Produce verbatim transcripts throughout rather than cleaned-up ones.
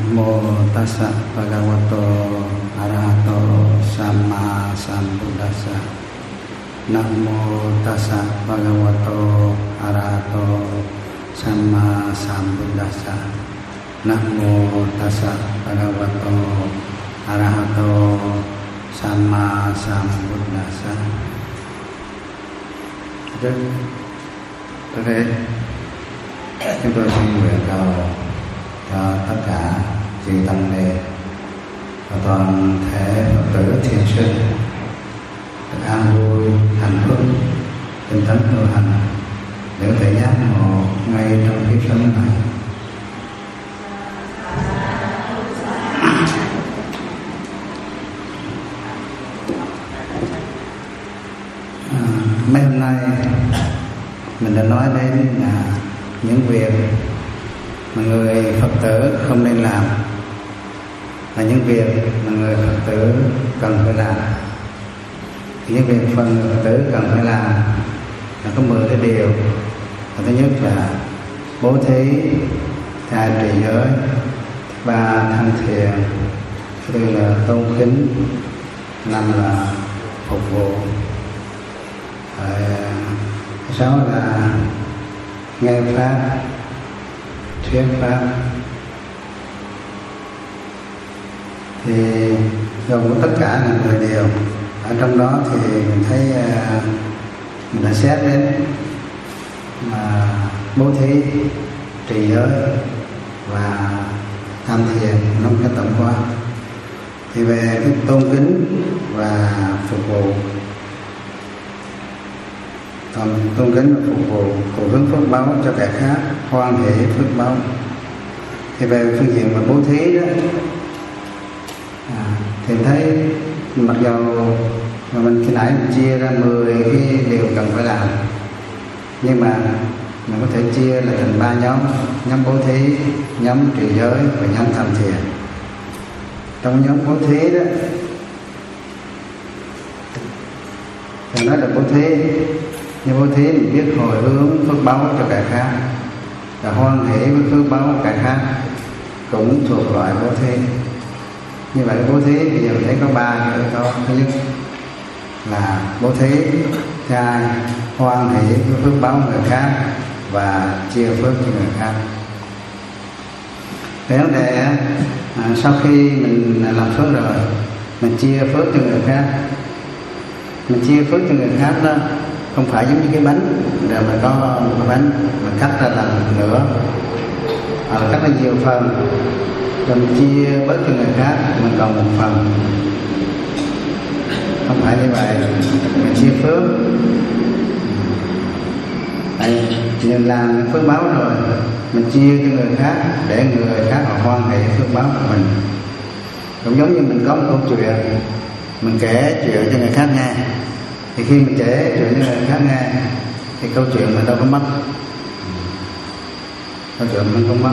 Mô Tassa Bhagavato Arahato Samma Sambuddhassa. Nam mô Tassa Bhagavato Arahato Samma Sambuddhassa. Nam mô Tassa Bhagavato Arahato Samma Sambuddhassa. Trước hết chúng tôi xin nguyện cầu cho tất cả chư tăng ni và toàn thể Phật tử thiền sinh được an vui, hạnh phúc, tinh tấn tu hành để có thể giác ngộ ngay trong kiếp sống này. À, mấy hôm nay mình đã nói đến là những việc mà người Phật tử không nên làm, là những việc mà người Phật tử cần phải làm. Thì những việc phần người Phật tử cần phải làm là có mười cái điều. Và thứ nhất là bố thí, thứ hai trì giới, thứ ba tham thiền, thứ tư là tôn kính, thứ năm là phục vụ, thứ sáu là nghe pháp, thuyết pháp. Thì gồm có tất cả là mười điều. Ở trong đó thì mình thấy uh, mình đã xét đến mà bố thí, trì giới và tham thiền trong cái tổng quan. Thì về cái tôn kính và phục vụ, còn tôn kính và phục vụ cùng hướng phước báo cho kẻ khác, hoan hỷ phước báo. Thì về phương diện mà bố thí đó, à, thì thấy mặc dù mà mình khi nãy mình chia ra mười cái điều cần phải làm, nhưng mà mình có thể chia là thành ba nhóm: nhóm bố thí, nhóm trì giới và nhóm tham thiền. Trong nhóm bố thí đó thì nói là bố thí, nhưng bố thí mình biết hồi hướng phước báo cho kẻ khác và hoan hỷ với phước báo của kẻ khác cũng thuộc loại bố thí. Như vậy bố thí bây giờ mình thấy có ba cái yếu tố. Thứ nhất là bố thí, thứ hai hoan hỷ với phước báo người khác và chia phước cho người khác. Về vấn đề à, sau khi mình làm phước rồi, mình chia phước cho người khác. Mình chia phước cho người khác đó không phải giống như cái bánh rồi mà có một cái bánh mà cắt ra làm nửa, hoặc là cắt ra nhiều phần rồi mình chia bớt cho người khác, mình còn một phần. Không phải như vậy. Mình chia phước, đây, mình làm phước báo rồi mình chia cho người khác để người khác họ hoan hỷ phước báo của mình. Cũng giống như mình có một câu chuyện, mình kể chuyện cho người khác nghe, thì khi mình kể chuyện cho người khác nghe thì câu chuyện mình đâu có mất, câu chuyện mình không mất.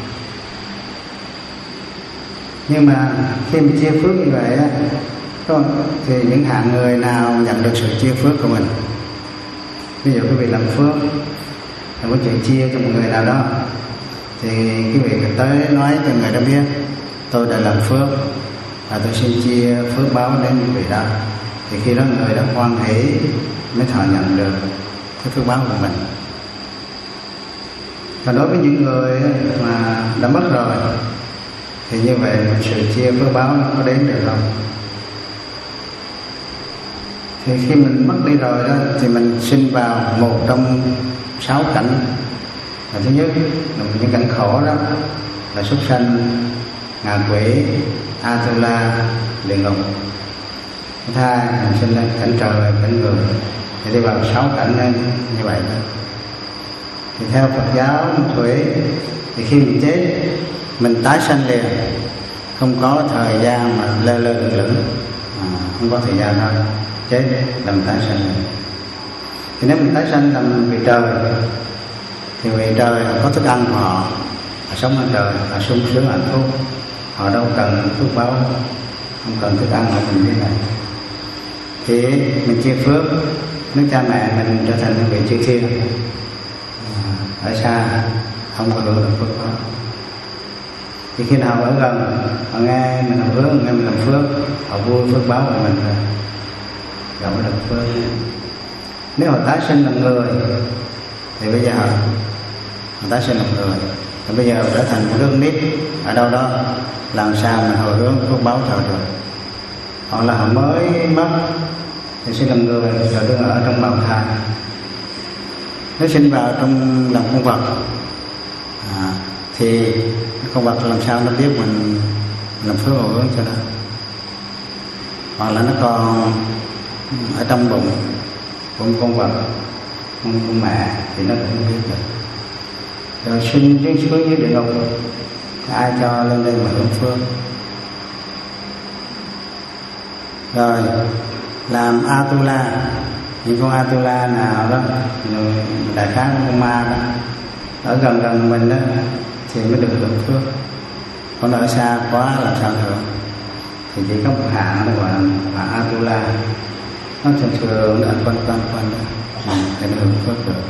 Nhưng mà khi mình chia phước như vậy á, thì những hạng người nào nhận được sự chia phước của mình. Ví dụ quý vị làm phước, là có chuyện chia cho một người nào đó, thì quý vị phải tới nói cho người đó biết tôi đã làm phước và tôi xin chia phước báo đến vị đó. Thì khi đó người đó hoan hỷ mới thọ nhận được cái phước báo của mình. Và đối với những người mà đã mất rồi thì như vậy sự chia phước báo nó có đến được không? Thì khi mình mất đi rồi đó thì mình sinh vào một trong sáu cảnh. Và thứ nhất là những cảnh khổ đó là súc sanh, ngạ quỷ, Atula, địa ngục. Thứ hai mình sinh lên cảnh trời, cảnh người, thì đi vào sáu cảnh nên như vậy đó. Thì theo Phật giáo Thủy thì khi mình chết mình tái sanh liền, không có thời gian mà lơ lơ lửng lửng, à, không có thời gian đâu, chết làm tái sanh liền. Thì nếu mình tái sanh làm vị trời thì vị trời có thức ăn của họ, họ sống ở trời, họ sung sướng hạnh phúc, họ đâu cần phước báo, không cần thức ăn của mình như này. Thì mình chia phước, nếu cha mẹ mình trở thành những vị chư thiên ở xa không có được phước báo. Thì khi nào ở gần họ nghe mình làm phước, nghe mình làm phước, họ vui phước báo của mình rồi, rồi mới được phước. Nếu họ tái sinh làm người thì bây giờ họ tái sinh làm người, thì bây giờ trở thành một đứa nít ở đâu đó, làm sao mình hồi hướng phước báo cho được. Hoặc là họ mới mất thì sinh làm người rồi đương ở trong bào thai. Nếu sinh vào trong lòng con vật à, thì con vật làm sao nó biết mình làm phước hồi hướng cho nó. Hoặc là nó còn ở trong bụng của con vật, con, con mẹ thì nó cũng không biết được. Rồi sinh đến xuống dưới địa ngục, ai cho lên đây mà hưởng phước. Rồi làm Atula, những con Atula nào đó, đại khái con ma đó, ở gần gần mình đó thì mới được hưởng phước. Còn ở xa quá làm sao được. Thì chỉ có một hạng nó gọi là Atula, nó thường thường nó quanh quanh quanh đó thì nó hưởng phước được.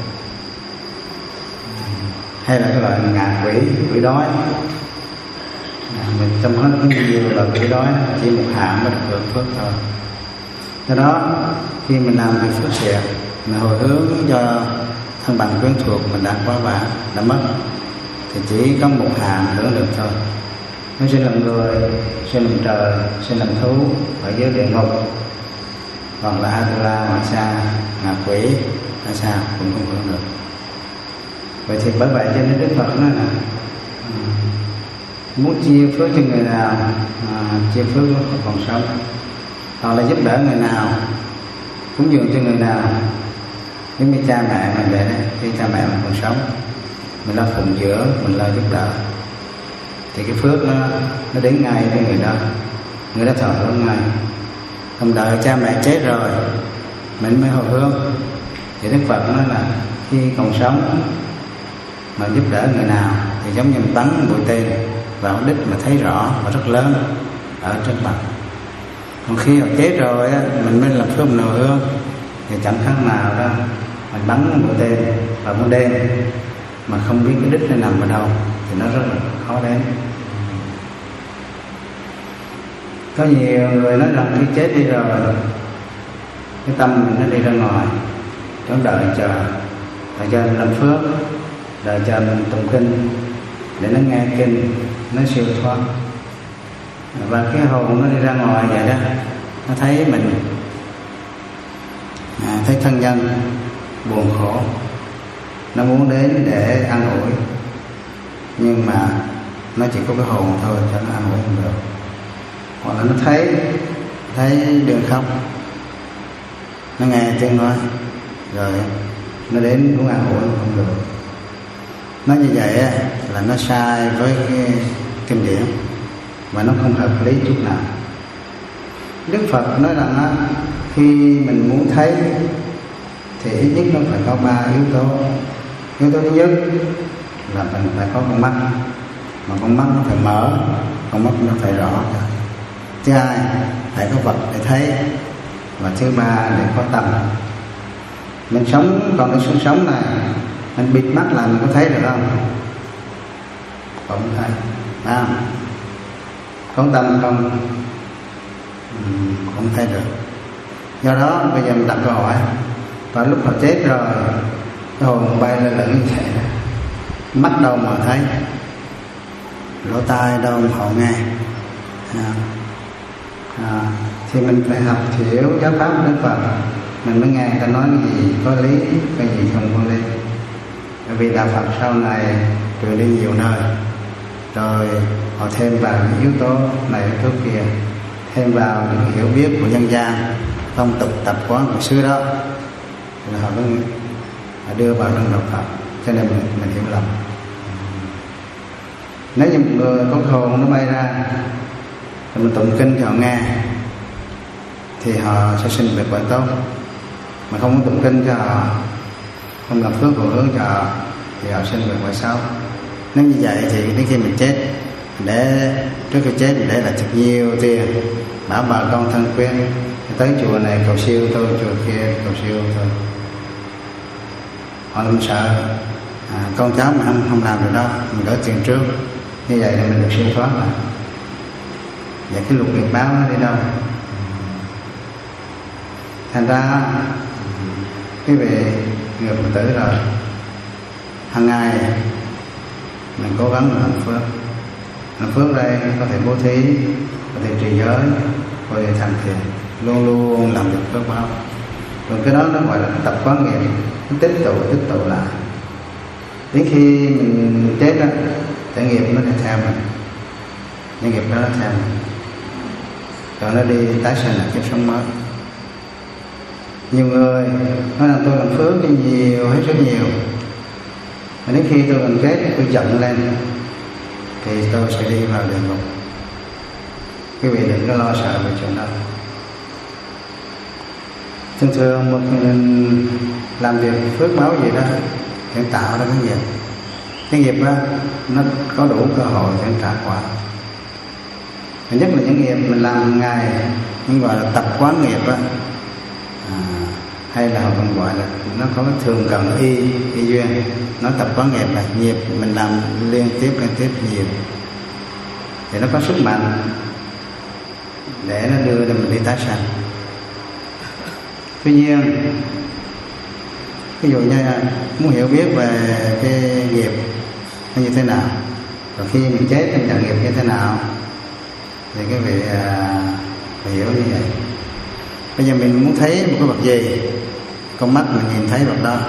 Hay là cái loại ngạ quỷ, quỷ đói à, mình trong hết cũng nhiều loại quỷ đói, chỉ một hạng mới được hưởng phước thôi. Do đó khi mình làm việc phước thiện, mình hồi hướng cho thân bằng quyến thuộc mình đã quá vãng, đã mất, thì chỉ có một hạng hưởng được thôi. Nếu sinh làm người, sinh làm trời, sinh làm thú ở dưới địa ngục, hoặc là Atula ngoài xa, ngạ quỷ ở xa cũng không hưởng được. Vậy thì bởi vậy cho nên Đức Phật nói là muốn chia phước cho người nào à, chia phước lúc còn sống, hoặc là giúp đỡ người nào, cúng dường cho người nào. Giống như cha mẹ mình vậy đấy, khi cha mẹ mình còn sống, mình lo phụng dưỡng, mình lo giúp đỡ, thì cái phước nó nó đến ngay với người đó, người đó thọ hưởng ngay. Không đợi cha mẹ chết rồi mình mới hồi hướng. Thì Đức Phật nói là khi còn sống mà giúp đỡ người nào thì giống như mình bắn mũi tên vào đích mà thấy rõ và rất lớn ở trước mặt. Còn khi họ chết rồi á, mình mới làm phước mình hồi hướng thì chẳng khác nào đó mình bắn mũi tên vào ban đêm mà không biết cái đích nó nằm ở đâu thì nó rất là khó đến. Có nhiều người nói rằng khi chết đi rồi, cái tâm mình nó đi ra ngoài, nó đợi chờ, đợi chờ mình làm phước, đợi chờ mình tụng kinh để nó nghe kinh, nó siêu thoát. Và cái hồn nó đi ra ngoài vậy đó, nó thấy mình à, thấy thân nhân buồn khổ, nó muốn đến để an ủi, nhưng mà nó chỉ có cái hồn thôi cho nó an ủi không được. Hoặc là nó thấy thấy đường khóc, nó nghe tiếng nói rồi nó đến cũng an ủi không được. Nói như vậy là nó sai với cái kinh điển và nó không hợp lý chút nào. Đức Phật nói rằng á, khi mình muốn thấy thì ít nhất nó phải có ba yếu tố. Yếu tố thứ nhất là mình phải có con mắt, mà con mắt nó phải mở, con mắt nó phải rõ. Thứ hai phải có vật để thấy, và thứ ba để có tâm. Mình sống, còn cái sống sống này mình bịt mắt là mình có thấy được không? Không thấy, phải không? Có tâm không? Không thấy được. Do đó bây giờ mình đặt câu hỏi, và lúc họ chết rồi, cái hồn bay lên lẫn như vậy, mắt đâu mà thấy, lỗ tai đâu mà họ nghe. À, à, thì mình phải học hiểu giáo pháp của Đức Phật, mình mới nghe người ta nói cái gì có lý, cái gì không có lý. Bởi vì đạo Phật sau này truyền đi nhiều nơi, rồi họ thêm vào những yếu tố này yếu tố kia, thêm vào những hiểu biết của nhân gian, phong tục tập quán của xứ đó, rồi họ mới đưa vào trong đạo Phật, cho nên mình, mình hiểu lầm. Nếu như một người có hồn nó bay ra, rồi mình tụng kinh cho họ nghe, thì họ sẽ sinh việc quả tốt. Mà không có tụng kinh cho họ, không làm phước hồi hướng cho họ, thì họ sinh việc quả xấu. Nếu như vậy thì đến khi mình chết, để trước khi chết mình để lại thật nhiều tiền, bảo bà con thân quyến tới chùa này cầu siêu tôi, chùa kia cầu siêu tôi. Họ không sợ à, con cháu mà không, không làm được đó, mình gửi tiền trước Như vậy là mình được siêu thoát lại. Và cái luật nghiệp báo nó đi đâu? Thành ra quý vị người Phật tử rồi, hàng ngày mình cố gắng làm phước. Làm phước đây có thể bố thí, có thể trì giới, có thể thành thiện, luôn luôn làm được phước báo. Rồi cái đó nó gọi là tập quán nghiệp, nó tích tụ tích tụ lại. Đến khi mình chết đó, cái nghiệp nó theo mình, cái nghiệp đó nó theo mình, rồi nó đi tái sinh lại kiếp sống mới. Nhiều người nói là tôi làm phước cái nhiều, hết sức nhiều, mà đến khi tôi làm chết tôi giận lên thì tôi sẽ đi vào địa ngục. Quý vị đừng có lo sợ về chuyện đó. Thường thường một mình làm việc phước báo gì đó để tạo ra cái nghiệp, cái nghiệp đó nó có đủ cơ hội để trả quả. Và nhất là những nghiệp mình làm hàng ngày, nhưng gọi là tập quán nghiệp đó, à, hay là họ còn gọi là nó có cái thường cần y y duyên. Nó tập quán nghiệp là nghiệp mình làm liên tiếp liên tiếp nhiều thì nó có sức mạnh để nó đưa cho mình đi tái sanh. Tuy nhiên, ví dụ như muốn hiểu biết về cái nghiệp nó như thế nào, rồi khi mình chết mình nhận nghiệp như thế nào, thì cái vị à, phải hiểu như vậy. Bây giờ mình muốn thấy một cái vật gì, con mắt mình nhìn thấy vật đó,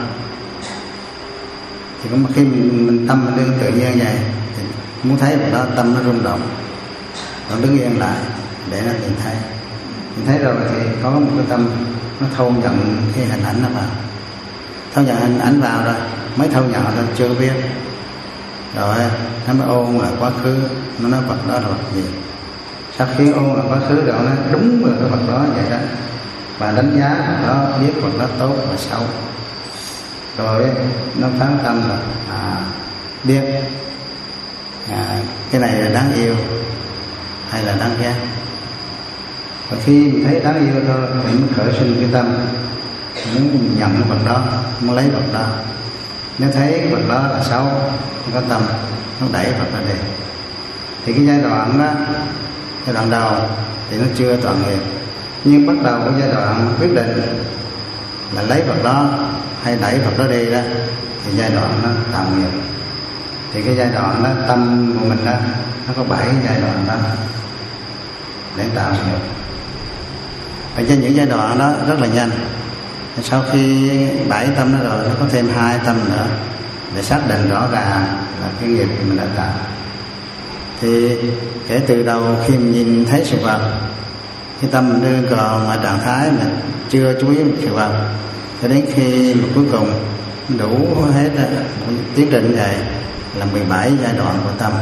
thì khi mình, mình tâm mình đương tự nhiên vậy, thì muốn thấy vật đó tâm nó rung động, nó đứng yên lại để nó nhìn thấy. Nhìn thấy rồi thì có một cái tâm nó thâu nhận cái hình ảnh nó vào, thâu nhận hình ảnh vào rồi mới thâu nhận rồi chưa biết, rồi nó mới ôn lại quá khứ, nó nói vật đó là vật gì. Sau khi ôn lại quá khứ rồi nó đúng là cái vật đó vậy đó, và đánh giá vật đó, biết vật đó tốt và xấu, rồi nó phán tâm là à, biết à, cái này là đáng yêu hay là đáng ghét. Và khi mình thấy đáng yêu thôi mình mới khởi sinh cái tâm muốn nhận cái vật đó, muốn lấy vật đó. Nếu thấy vật đó là xấu, không có tâm, nó đẩy vật ra đi. Thì cái giai đoạn đó, giai đoạn đầu thì nó chưa toàn nghiệp, nhưng bắt đầu cái giai đoạn quyết định là lấy vật đó hay đẩy vật đó đi đó, thì giai đoạn nó tạo nghiệp. Thì cái giai đoạn đó tâm của mình đó, nó có bảy giai đoạn đó để tạo nghiệp. Và trên những giai đoạn đó rất là nhanh. Sau khi bảy tâm đó rồi, nó có thêm hai tâm nữa để xác định rõ ràng là cái nghiệp mình đã tạo. Thì kể từ đầu khi mình nhìn thấy sự vật, cái tâm mình đưa còn ở trạng thái mình chưa chú ý sự vật, cho đến khi mà cuối cùng đủ hết tiến trình này là mười bảy giai đoạn của tâm.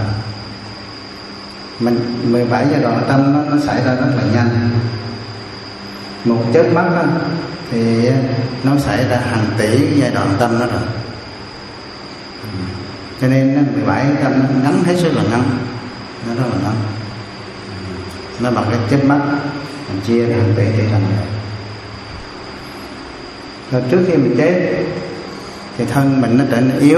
Mình mười bảy giai đoạn của tâm nó, nó xảy ra rất là nhanh. Một chớp mắt đó, thì nó xảy ra hàng tỷ giai đoạn tâm đó rồi. Cho nên mười bảy tâm nó ngắn hết sức là ngắn, nó rất là ngắn. Nó bằng cái chớp mắt mình chia ra hàng tỷ tỷ trăm này. Rồi trước khi mình chết thì thân mình nó trở nên yếu,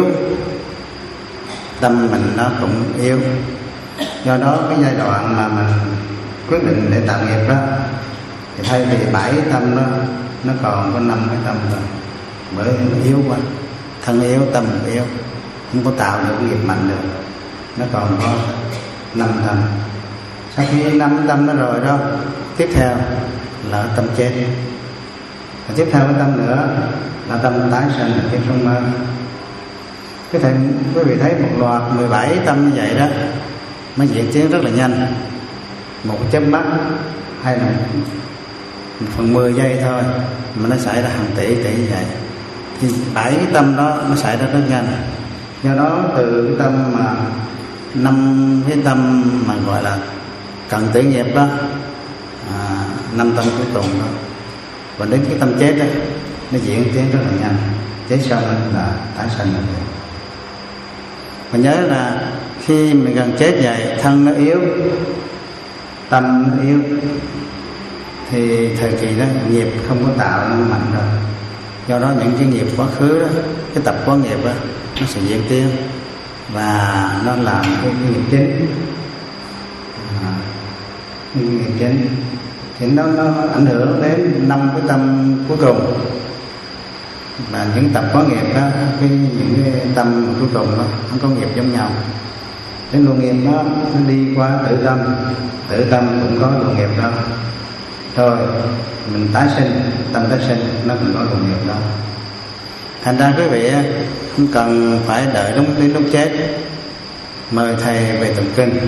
tâm mình nó cũng yếu. Do đó cái giai đoạn mà mình quyết định để tạo nghiệp đó, thì thay vì bảy tâm nó nó còn có năm cái tâm rồi, bởi nó yếu quá, thân yếu tâm yếu, không có tạo được nghiệp mạnh được, nó còn có năm tâm. Sau khi năm tâm nó rồi đó, tiếp theo là tâm chết, và tiếp theo cái tâm nữa là tâm tái sinh là kiếp sống mới. Cái thầy quý vị thấy một loạt mười bảy tâm như vậy đó, nó diễn tiến rất là nhanh. Một chớp mắt hay là một phần mười giây thôi mà nó xảy ra hàng tỷ tỷ như vậy. Thì bảy cái tâm đó nó xảy ra rất nhanh. Do đó từ cái tâm mà năm cái tâm mà gọi là cần tử nghiệp đó, à, năm tâm cuối cùng đó, và đến cái tâm chết đó, nó diễn tiến rất là nhanh. Chết xong là tái sanh rồi. Và nhớ là khi mình gần chết vậy, thân nó yếu, tâm nó yếu, thì thời kỳ đó nghiệp không có tạo nó mạnh đâu. Do đó những cái nghiệp quá khứ đó, cái tập quán nghiệp đó, nó sẽ diễn tiến. và nó làm cái nghiệp chính, à, cái nghiệp chính thì nó, nó ảnh hưởng đến năm cái tâm cuối cùng. Và những tập có nghiệp đó, cái những cái tâm cuối cùng đó không có nghiệp giống nhau. Cái luồng nghiệp đó nó đi qua tự tâm, tự tâm cũng có luồng nghiệp đó. Rồi mình tái sinh, tâm tái sinh nó cũng có luồng nghiệp đó. Thành ra quý vị không cần phải đợi đúng đến lúc chết mời thầy về tụng kinh.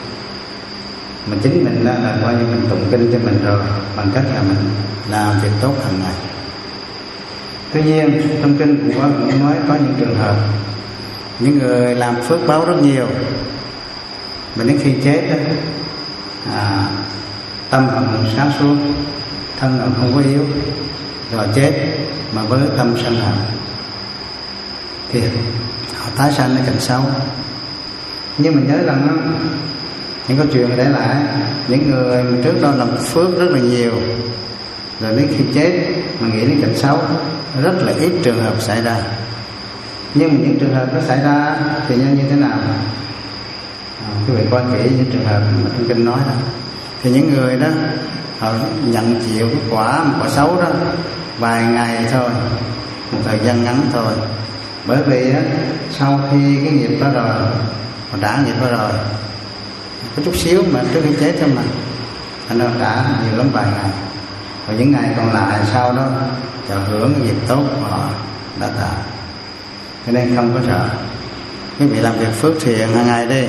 Mình chính mình là, là coi như mình tụng kinh cho mình rồi, bằng cách là mình làm việc tốt hàng ngày. Tuy nhiên trong kinh cũng có cũng nói có những trường hợp những người làm phước báo rất nhiều, mà đến khi chết đó, à, tâm họ cũng sáng suốt, thân họ không có yếu, rồi chết mà với tâm sân hận thì họ tái sanh ở cảnh xấu. Nhưng mình nhớ rằng đó, những câu chuyện để lại những người trước đó làm phước rất là nhiều, rồi đến khi chết mà nghĩ đến cảnh xấu rất là ít trường hợp xảy ra. Nhưng mà những trường hợp nó xảy ra thì như, như thế nào? À, quý vị coi kỹ những trường hợp mà trong kinh nói đó, thì những người đó họ nhận chịu cái quả quả xấu đó vài ngày thôi, một thời gian ngắn thôi. Bởi vì á, sau khi cái nghiệp đó rồi, họ trả nghiệp đó rồi, có chút xíu mà trước khi chết thôi mà, thành ra trả nhiều lắm vài ngày. Và những ngày còn lại sau đó chờ hưởng cái nghiệp tốt của họ đã tạo. Cho nên không có sợ. Quý vị làm việc phước thiện hàng ngày đi,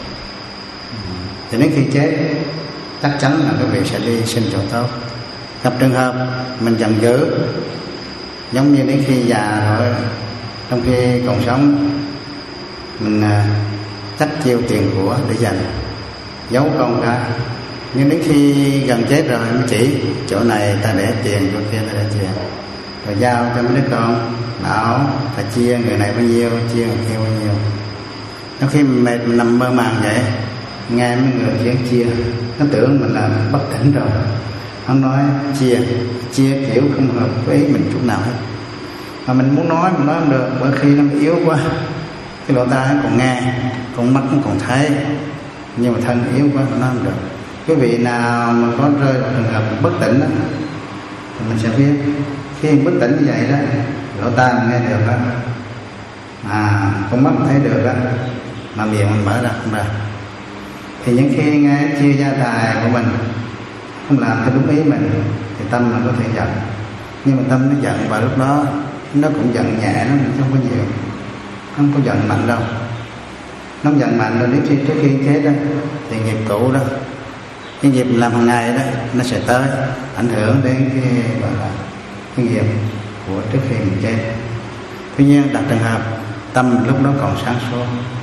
thì đến khi chết chắc chắn là quý vị sẽ đi sinh chỗ tốt. Gặp trường hợp mình giận dữ, giống như đến khi già rồi, trong khi còn sống mình chắc chiêu tiền của để dành, giấu con cái, nhưng đến khi gần chết rồi mới chỉ chỗ này ta để tiền, chỗ kia ta để tiền, rồi giao cho mấy đứa con bảo phải chia người này bao nhiêu, chia người kia bao nhiêu. Trong khi mình mệt, mình nằm mơ màng vậy, nghe mấy người kia chia, nó tưởng mình là bất tỉnh rồi, hắn nói chia chia kiểu không hợp với ý mình chút nào hết. Mà mình muốn nói mình nói không được, bởi khi nó yếu quá, cái lỗ tai còn nghe, con mắt nó còn thấy, nhưng mà thân yếu quá nó nói không được. Quý vị nào mà có rơi vào trường hợp bất tỉnh đó, thì mình sẽ biết khi bất tỉnh như vậy đó, lỗ tai mình nghe được đó, à con mắt thấy được đó, mà miệng mình mở ra không ra, thì những khi nghe chia gia tài của mình không làm theo đúng ý mình thì tâm mình có thể giận. Nhưng mà tâm nó giận vào lúc đó nó cũng giận nhẹ lắm, không có nhiều, không có giận mạnh đâu. Nó giận mạnh rồi đến khi trước khi chết đó thì nghiệp cũ đó, cái nghiệp làm hàng ngày đó nó sẽ tới ảnh hưởng đến cái gọi là cái nghiệp của trước khi mình chết. Tuy nhiên đặt trường hợp tâm lúc đó còn sáng suốt,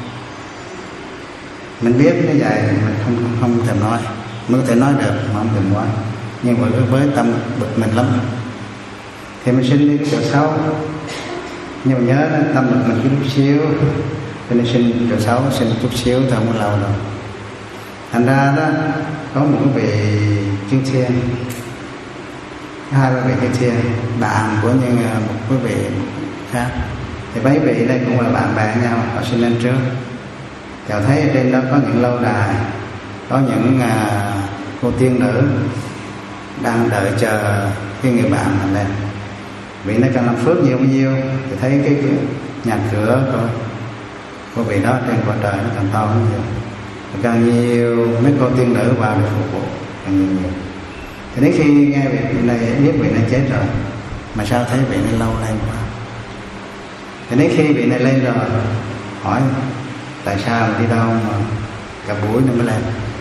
mình biết như vậy thì mình không không, không thèm nói, mới có thể nói được mà không thèm nói. Nhưng mà với tâm bực mình lắm thì mình sinh đi cái chỗ xấu. Nhưng mà nhớ tâm bực mình cái chút xíu, cho nên sinh chỗ xấu, sinh chút xíu thôi không có lâu đâu. Thành ra đó có một cái vị chư thiên, hai ba vị chư thiên, bạn của những một cái vị khác, thì mấy vị đây cũng là bạn bè nhau, họ sinh lên trước. Họ thấy ở trên đó có những lâu đài, có những à, cô tiên nữ đang đợi chờ cái người bạn mình lên. Vị nó càng làm phước nhiều bao nhiêu thì thấy cái, cái nhà cửa của, của vị đó trên quả trời nó càng to hơn nhiều. Càng nhiều mấy cô tiên nữ vào để phục vụ càng nhiều nhiều. Thì đến khi nghe vị này biết vị này chết rồi, mà sao thấy vị này lâu lên quá. Thì đến khi vị này lên rồi hỏi tại sao đi đâu mà cả buổi nữa mới lên.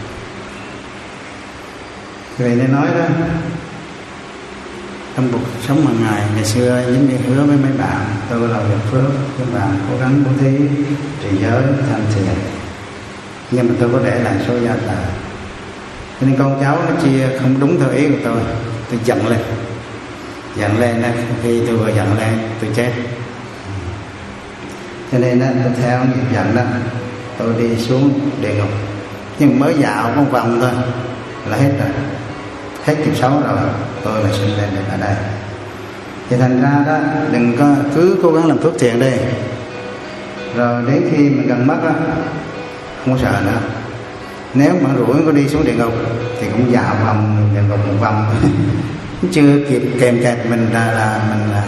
Thì vị này nói đó, trong cuộc sống hàng ngày ngày xưa giống như hứa với mấy bạn, tôi làm việc phước, các bạn cố gắng bố thí, trì giới, tham thiền, nhưng mà tôi có để lại số gia tài. Cho nên con cháu nó chia không đúng theo ý của tôi, tôi giận lên, giận lên đó, khi tôi vừa giận lên tôi chết. Cho nên đó, tôi theo nghiệp giận đó, tôi đi xuống địa ngục, nhưng mới dạo một vòng thôi là hết rồi, hết kiếp sống rồi, tôi là sinh lên được ở đây. Thì thành ra đó đừng có cứ cố gắng làm phước thiện đi, Rồi đến khi mình gần mất á, không có sợ nữa. Nếu mà rủi có đi xuống địa ngục thì cũng dạo vòng địa ngục một vòng chưa kịp kèm kẹp mình là, là mình là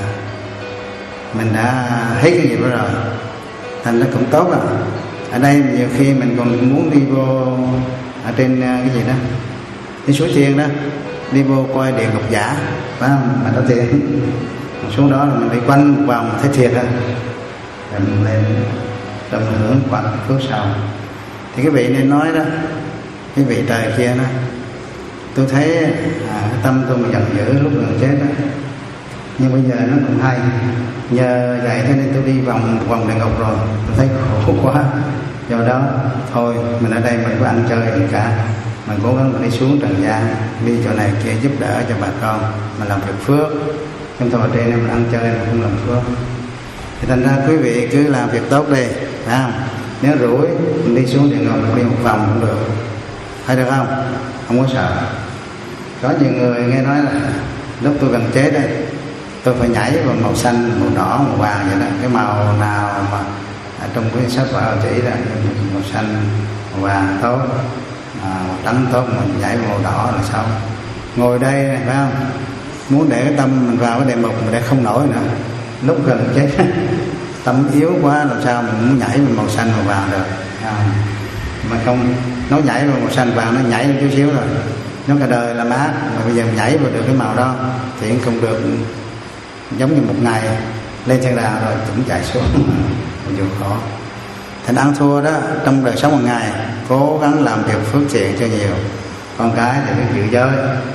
mình đã hết cái nghiệp đó rồi, thành nó cũng tốt rồi. Ở đây nhiều khi mình còn muốn đi vô ở trên cái gì đó, đi suối Thiên đó, đi vô coi địa ngục giả, phải không? Mà có tiền xuống đó là mình đi quanh một vòng thấy thiệt á, rồi mình lên tận hưởng quả phước sau. Thì cái vị nên nói đó, cái vị trời kia đó, tôi thấy à, cái tâm tôi mà giận dữ lúc gần chết đó, nhưng bây giờ nó cũng hay, nhờ vậy cho nên tôi đi vòng vòng địa ngục rồi, tôi thấy khổ quá. Do đó thôi mình ở đây mình có ăn chơi gì cả, mình cố gắng mình đi xuống trần gian, đi chỗ này kia giúp đỡ cho bà con, mình làm việc phước. Chúng tôi ở trên này mình ăn chơi mình không làm phước, thì thành ra quý vị cứ làm việc tốt đi, phải không? Nếu rủi mình đi xuống địa ngục mình đi một vòng cũng được, thấy được không? Không có sợ. Có nhiều người nghe nói là lúc tôi gần chết đây, tôi phải nhảy vào màu xanh, màu đỏ, màu vàng vậy đó. Cái màu nào mà ở trong cái sách vở chỉ ra màu xanh, màu vàng tốt, à, màu trắng tốt, mà nhảy vào màu đỏ là sao? Ngồi đây này, phải không? Muốn để cái tâm mình vào cái địa ngục mà để không nổi nữa. Lúc gần chết tâm yếu quá làm sao mình muốn nhảy vào màu xanh, màu vàng được? À, mà không, nó nhảy vào màu xanh vàng nó nhảy chút xíu rồi, nó cả đời là mát, mà bây giờ nhảy vào được cái màu đó thì cũng không được. Giống như một ngày lên thiên đàng rồi cũng chạy xuống dù khó. Thành ăn thua đó, trong đời sống một ngày cố gắng làm việc phước thiện cho nhiều. Con cái thì biết giữ giới,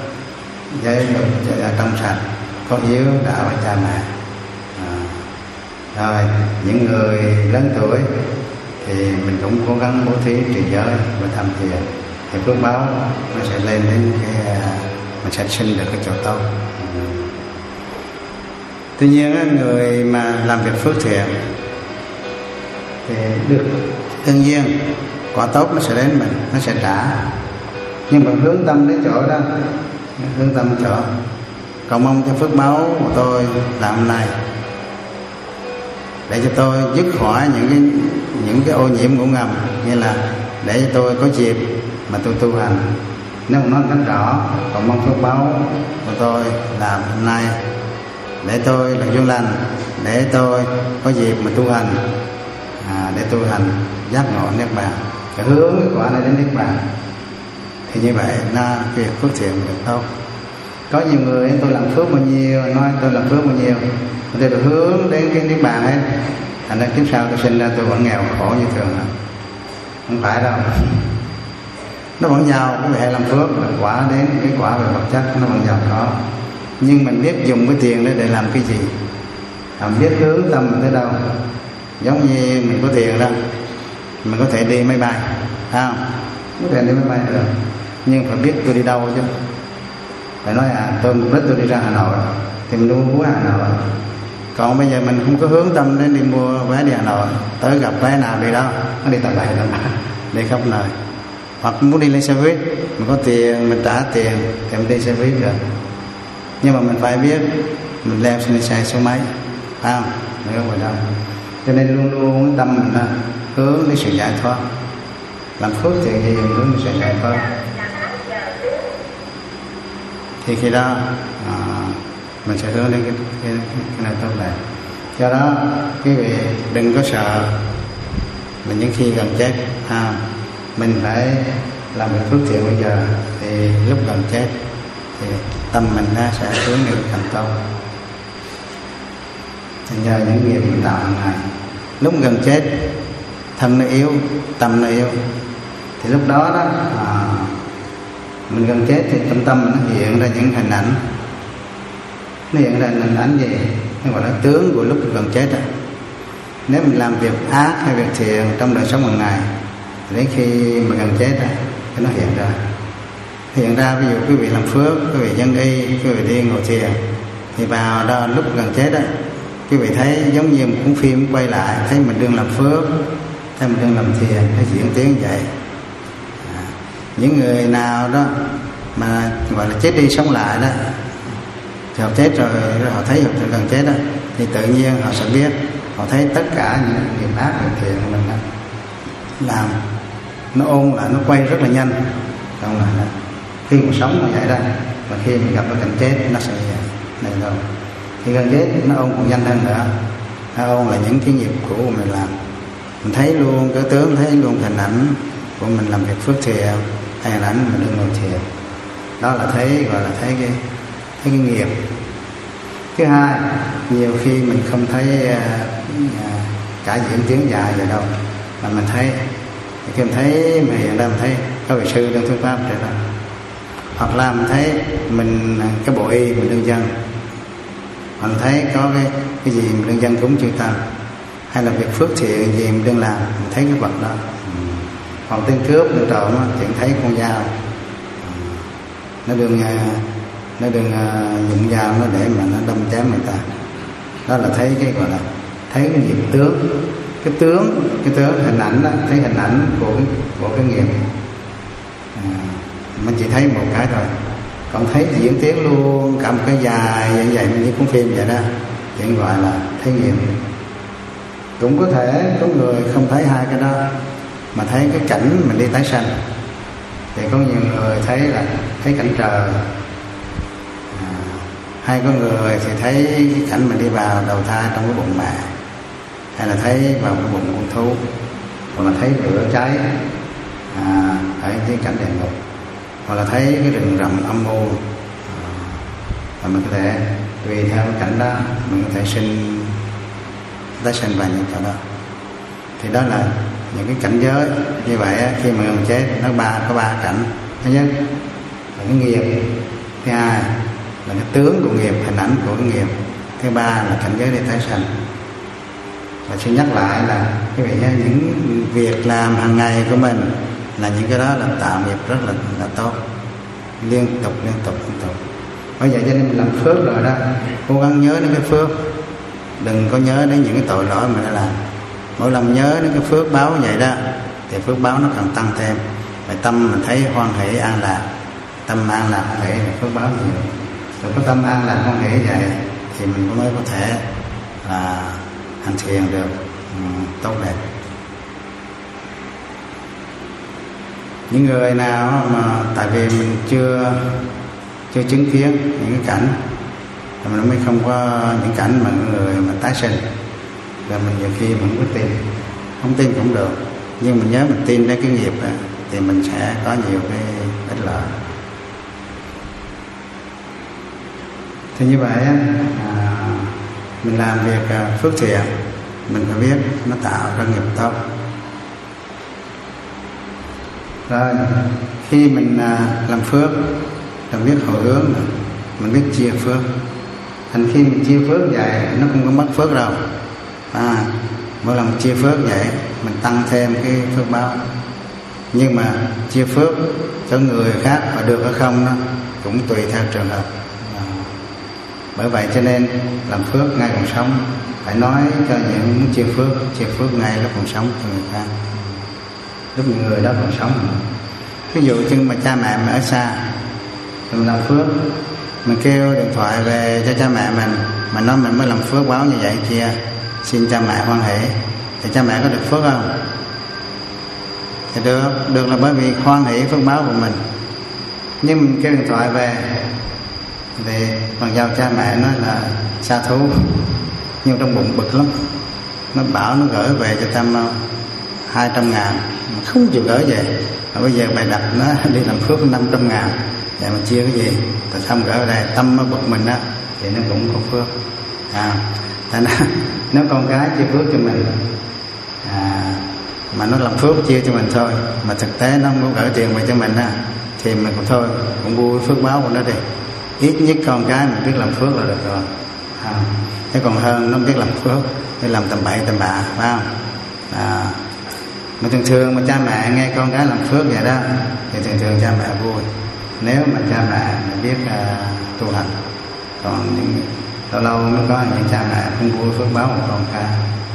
giới trong sạch, có hiếu đạo với cha mẹ. À, rồi những người lớn tuổi thì mình cũng cố gắng bố thí trì giới và tham thiền, thì phước báo nó sẽ lên đến cái mình sẽ sinh được cái chỗ tốt. Tuy nhiên người mà làm việc phước thiện thì được đương nhiên quả tốt nó sẽ đến mình, nó sẽ trả. Nhưng mà hướng tâm đến chỗ đó, hướng tâm chỗ cầu mong cho phước báo của tôi làm hôm nay để cho tôi dứt khỏi những cái những cái ô nhiễm ngủ ngầm, như là để cho tôi có dịp mà tôi tu hành. Nếu mà nói cách rõ, cầu mong phước báo của tôi làm hôm nay để tôi là duyên lành, để tôi có dịp mà tu hành, à, để tu hành giác ngộ niết bàn, cái hướng cái quả này đến niết bàn, thì như vậy nó việc phước thiện được tốt. Có nhiều người tôi làm phước bao nhiêu, nói tôi làm phước bao nhiêu, tôi được hướng đến cái niết bàn ấy, thành ra kiếp sau tôi sinh ra tôi vẫn nghèo khổ như thường. Không phải đâu, nó vẫn giàu. Cái hệ làm phước là quả đến cái quả về vật chất nó vẫn giàu có, nhưng mình biết dùng cái tiền đó để làm cái gì, mình biết hướng tâm mình tới đâu. Giống như mình có tiền đó, mình có thể đi máy bay, phải không? Có thể đi máy bay được, nhưng phải biết tôi đi đâu chứ. Phải nói à, tôi mục đích tôi đi ra Hà Nội thì mình mua vé Hà Nội. Còn bây giờ mình không có hướng tâm đến đi mua vé đi Hà Nội, tới gặp vé nào đi đó, nó đi tầm bậy tầm bạ đi khắp nơi. Hoặc muốn đi lên xe buýt, mình có tiền mình trả tiền thì mình đi xe buýt được. Nhưng mà mình phải biết mình leo lên xe số mấy, phải không? Mình không phải đâu. Cho nên luôn luôn tâm mình là hướng đến sự giải thoát. Làm phước thì gì hướng đến sự giải thoát. Thì khi đó à, mình sẽ hướng đến cái, cái, cái này tốt đẹp. Do đó quý vị đừng có sợ là những khi gần chết, à, mình phải làm việc phước thiện bây giờ, thì lúc gần chết thì tâm mình nó sẽ hướng được thành công. Thì nhờ những nghiệp mình tạo hàng ngày, lúc gần chết thân nó yếu, tâm nó yếu, thì lúc đó đó à, mình gần chết thì trong tâm mình nó hiện ra những hình ảnh. Nó hiện ra hình ảnh gì? Nó gọi là tướng của lúc gần chết đó. Nếu mình làm việc ác hay việc thiện trong đời sống hàng ngày, đến khi mà gần chết đó, thì nó hiện ra. Hiện ra ví dụ quý vị làm phước, quý vị nhân y, quý vị đi ngồi thiền, thì vào đó lúc gần chết đó, quý vị thấy giống như một cuốn phim quay lại, thấy mình đương làm phước, thấy mình đương làm thiền, thấy diễn tiến vậy. À, những người nào đó mà gọi là chết đi sống lại đó, thì họ chết rồi, rồi họ thấy họ gần chết đó, thì tự nhiên họ sẽ biết họ thấy tất cả những nghiệp ác nghiệp thiện của mình làm nó ôn lại, nó quay rất là nhanh. Không là khi mà sống mà vậy đó, mà khi mình gặp cái cảnh chết nó sẽ vậy này đâu. Khi gần chết nó ôn còn nhanh hơn nữa, nó ôn là những cái nghiệp cũ của mình làm. Mình thấy luôn cái tướng, thấy luôn hình ảnh của mình làm việc phước thiện, hay hình ảnh mình đương ngồi thiện. Đó là thấy, gọi là thấy cái thấy cái nghiệp. Thứ hai, nhiều khi mình không thấy uh, uh, cả diễn tiếng dài vậy đâu, mà mình thấy khi mình thấy mà hiện ra mình thấy có vị sư đang thuyết pháp vậy đó, hoặc là mình thấy mình cái bộ y mình đương dân, mình thấy có cái cái gì mình đương dân cúng chư tăng, hay là việc phước thiện gì mình đương làm, mình thấy cái vật đó. Hoặc tên cướp đương trộm thì thấy con dao nó đương nó đừng dùng dao nó để mà nó đâm chém người ta. Đó là thấy cái gọi là thấy cái nghiệp tướng, cái tướng cái tướng hình ảnh đó, thấy hình ảnh của của cái nghiệp. À, mình chỉ thấy một cái thôi, còn thấy diễn tiến luôn cả một cái dài vậy vậy như cuốn phim vậy đó, chuyện gọi là thấy nghiệp. Cũng có thể có người không thấy hai cái đó, mà thấy cái cảnh mình đi tái sanh. Thì có nhiều người thấy là thấy cảnh trời, à, hay có người thì thấy cái cảnh mình đi vào đầu thai trong cái bụng mẹ, hay là thấy vào cái bụng con thú, hoặc là thấy lửa cháy, à, thấy cái cảnh địa ngục, hoặc là thấy cái rừng rậm âm u. À, và mình có thể tùy theo cái cảnh đó mình có thể sinh tái sinh vào những chỗ đó. Thì đó là những cái cảnh giới như vậy. Khi mà người chết nó ba có ba cảnh. Thứ nhất là cái nghiệp, thứ hai là cái tướng của nghiệp, hình ảnh của cái nghiệp, thứ ba là cảnh giới để tái sanh. Và xin nhắc lại là quý vị nhé, những việc làm hàng ngày của mình là những cái đó là tạo nghiệp rất là là tốt, liên tục liên tục liên tục. Bởi vậy cho nên mình làm phước rồi đó, cố gắng nhớ đến cái phước, đừng có nhớ đến những cái tội lỗi mình đã làm. Mỗi lần nhớ đến cái phước báo vậy đó thì phước báo nó càng tăng thêm. Và tâm mình thấy hoan hỷ an lạc, tâm an lạc hoan hỷ là phước báo nhiều. Rồi có tâm an lạc hoan hỷ vậy thì mình mới có thể là hành thiền được um, tốt đẹp. Những người nào mà tại vì mình chưa chưa chứng kiến những cái cảnh thì mình mới không có những cảnh mà người mà tái sinh. Rồi mình nhiều khi mình không có tin, không tin cũng được, nhưng mình nhớ mình tin đến cái nghiệp đó, thì mình sẽ có nhiều cái ích lợi. Thì như vậy à, mình làm việc à, phước thiện, mình phải biết nó tạo ra nghiệp tốt. Rồi khi mình à, làm phước, mình biết hồi hướng, mình biết chia phước. Thành khi mình chia phước vậy nó không có mất phước đâu. À, mỗi lần chia phước vậy mình tăng thêm cái phước báo. Nhưng mà chia phước cho người khác mà được hay không đó cũng tùy theo trường hợp. À, bởi vậy cho nên làm phước ngay còn sống, phải nói cho những muốn chia phước, chia phước ngay lúc còn sống cho người khác, lúc những người đó còn sống. Ví dụ như mà cha mẹ mình ở xa, mình làm phước, mình kêu điện thoại về cho cha mẹ mình, mà nói mình mới làm phước báo như vậy kia, xin cha mẹ hoan hỷ, thì cha mẹ có được phước không? Thì được, được là bởi vì hoan hỷ phước báo của mình. Nhưng mình kêu điện thoại về thì bằng giao cha mẹ nói là xa thú, nhưng trong bụng bực lắm, nó bảo nó gửi về cho tâm hai trăm ngàn, mà không chịu gửi về. Và bây giờ bài đặt nó đi làm phước năm trăm ngàn, để mà chia cái gì? Tại sao gửi ở đây? Tâm nó bực mình á, thì nó cũng có phước. À, thành ra nếu con cái chia phước cho mình, à, mà nó làm phước chia cho mình thôi, mà thực tế nó không có gửi tiền về cho mình á, thì mình cũng thôi, cũng vui phước báo của nó đi. Ít nhất con cái mình biết làm phước là được rồi. À, thế còn hơn nó biết làm phước, để làm tầm bậy tầm bạ, phải không? À, mà thường thường mà cha mẹ nghe con cái làm phước vậy đó, thì thường thường cha mẹ vui. Nếu mà cha mẹ biết uh, tu hành. Còn những lâu lâu mới có những cha mẹ không vui phước báo của con cái.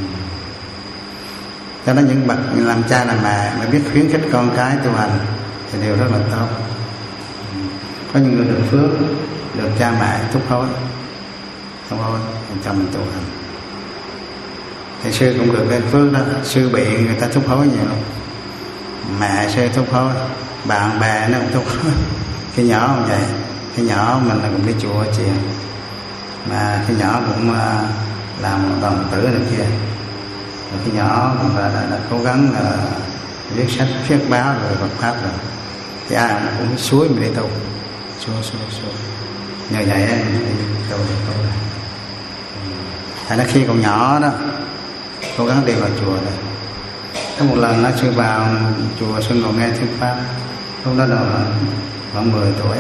Cho nên những bậc làm cha làm mẹ mà biết khuyến khích con cái tu hành thì điều rất là tốt. Có những người được phước, được cha mẹ thúc hối, thúc hối cho mình tu hành. Thì sư cũng được cái phước đó. Sư bị người ta thúc hối nhiều lắm, mẹ sư thúc hối, bạn bè nó cũng thúc hối. Khi nhỏ không vậy, khi nhỏ mình là cũng đi chùa chuyện, mà khi nhỏ cũng uh, làm đồng tử này kia. Rồi khi nhỏ cũng đã, đã, đã cố gắng uh, viết sách viết báo rồi Phật pháp rồi, thì ai cũng suối mình đi tu, suối suối suối nhờ vậy ấy, mình đi tu đi tu. Thành ra khi còn nhỏ đó cố gắng đi vào chùa rồi. Có một lần nó sư vào chùa sư ngồi nghe thuyết pháp, lúc đó là khoảng mười tuổi.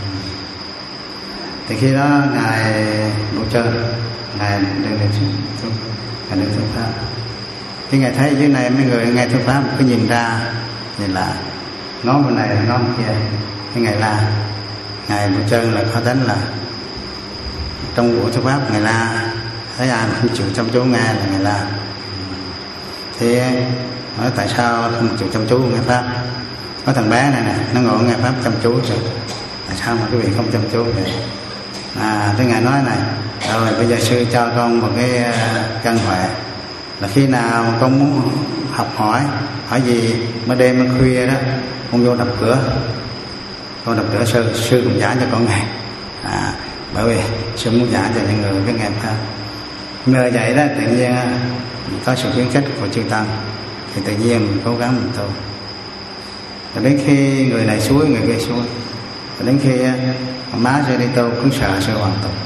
Thì khi đó ngài Bộ Trơn, ngài đang đi thuyết ngài đi thuyết pháp. Khi ngài thấy dưới này mấy người nghe thuyết pháp cứ nhìn ra, nhìn là ngó bên này ngó bên kia. Khi ngài la, ngài Bộ Trơn là có tính là trong buổi thuyết pháp ngài la, thấy ai mà không chịu chăm chú nghe là ngài la. Thì hỏi tại sao không chịu chăm chú nghe pháp? Có thằng bé này nè, nó ngồi nghe pháp chăm chú rồi, tại sao mà quý vị không chăm chú vậy? À, thế ngài nói này, rồi bây giờ sư cho con một cái căn huệ, là khi nào con muốn học hỏi hỏi gì mà đêm mà khuya đó, con vô đập cửa, con đập cửa sư, sư cũng giảng cho con nghe. À, bởi vì sư muốn giảng cho những người biết nghe pháp. Nhờ vậy đó tự nhiên có sự khuyến khích của chư tăng, thì tự nhiên mình cố gắng mình tu. Rồi đến khi người này suối, người kia suối, rồi đến khi má sư đi tu cứ sợ sư hoàn tục.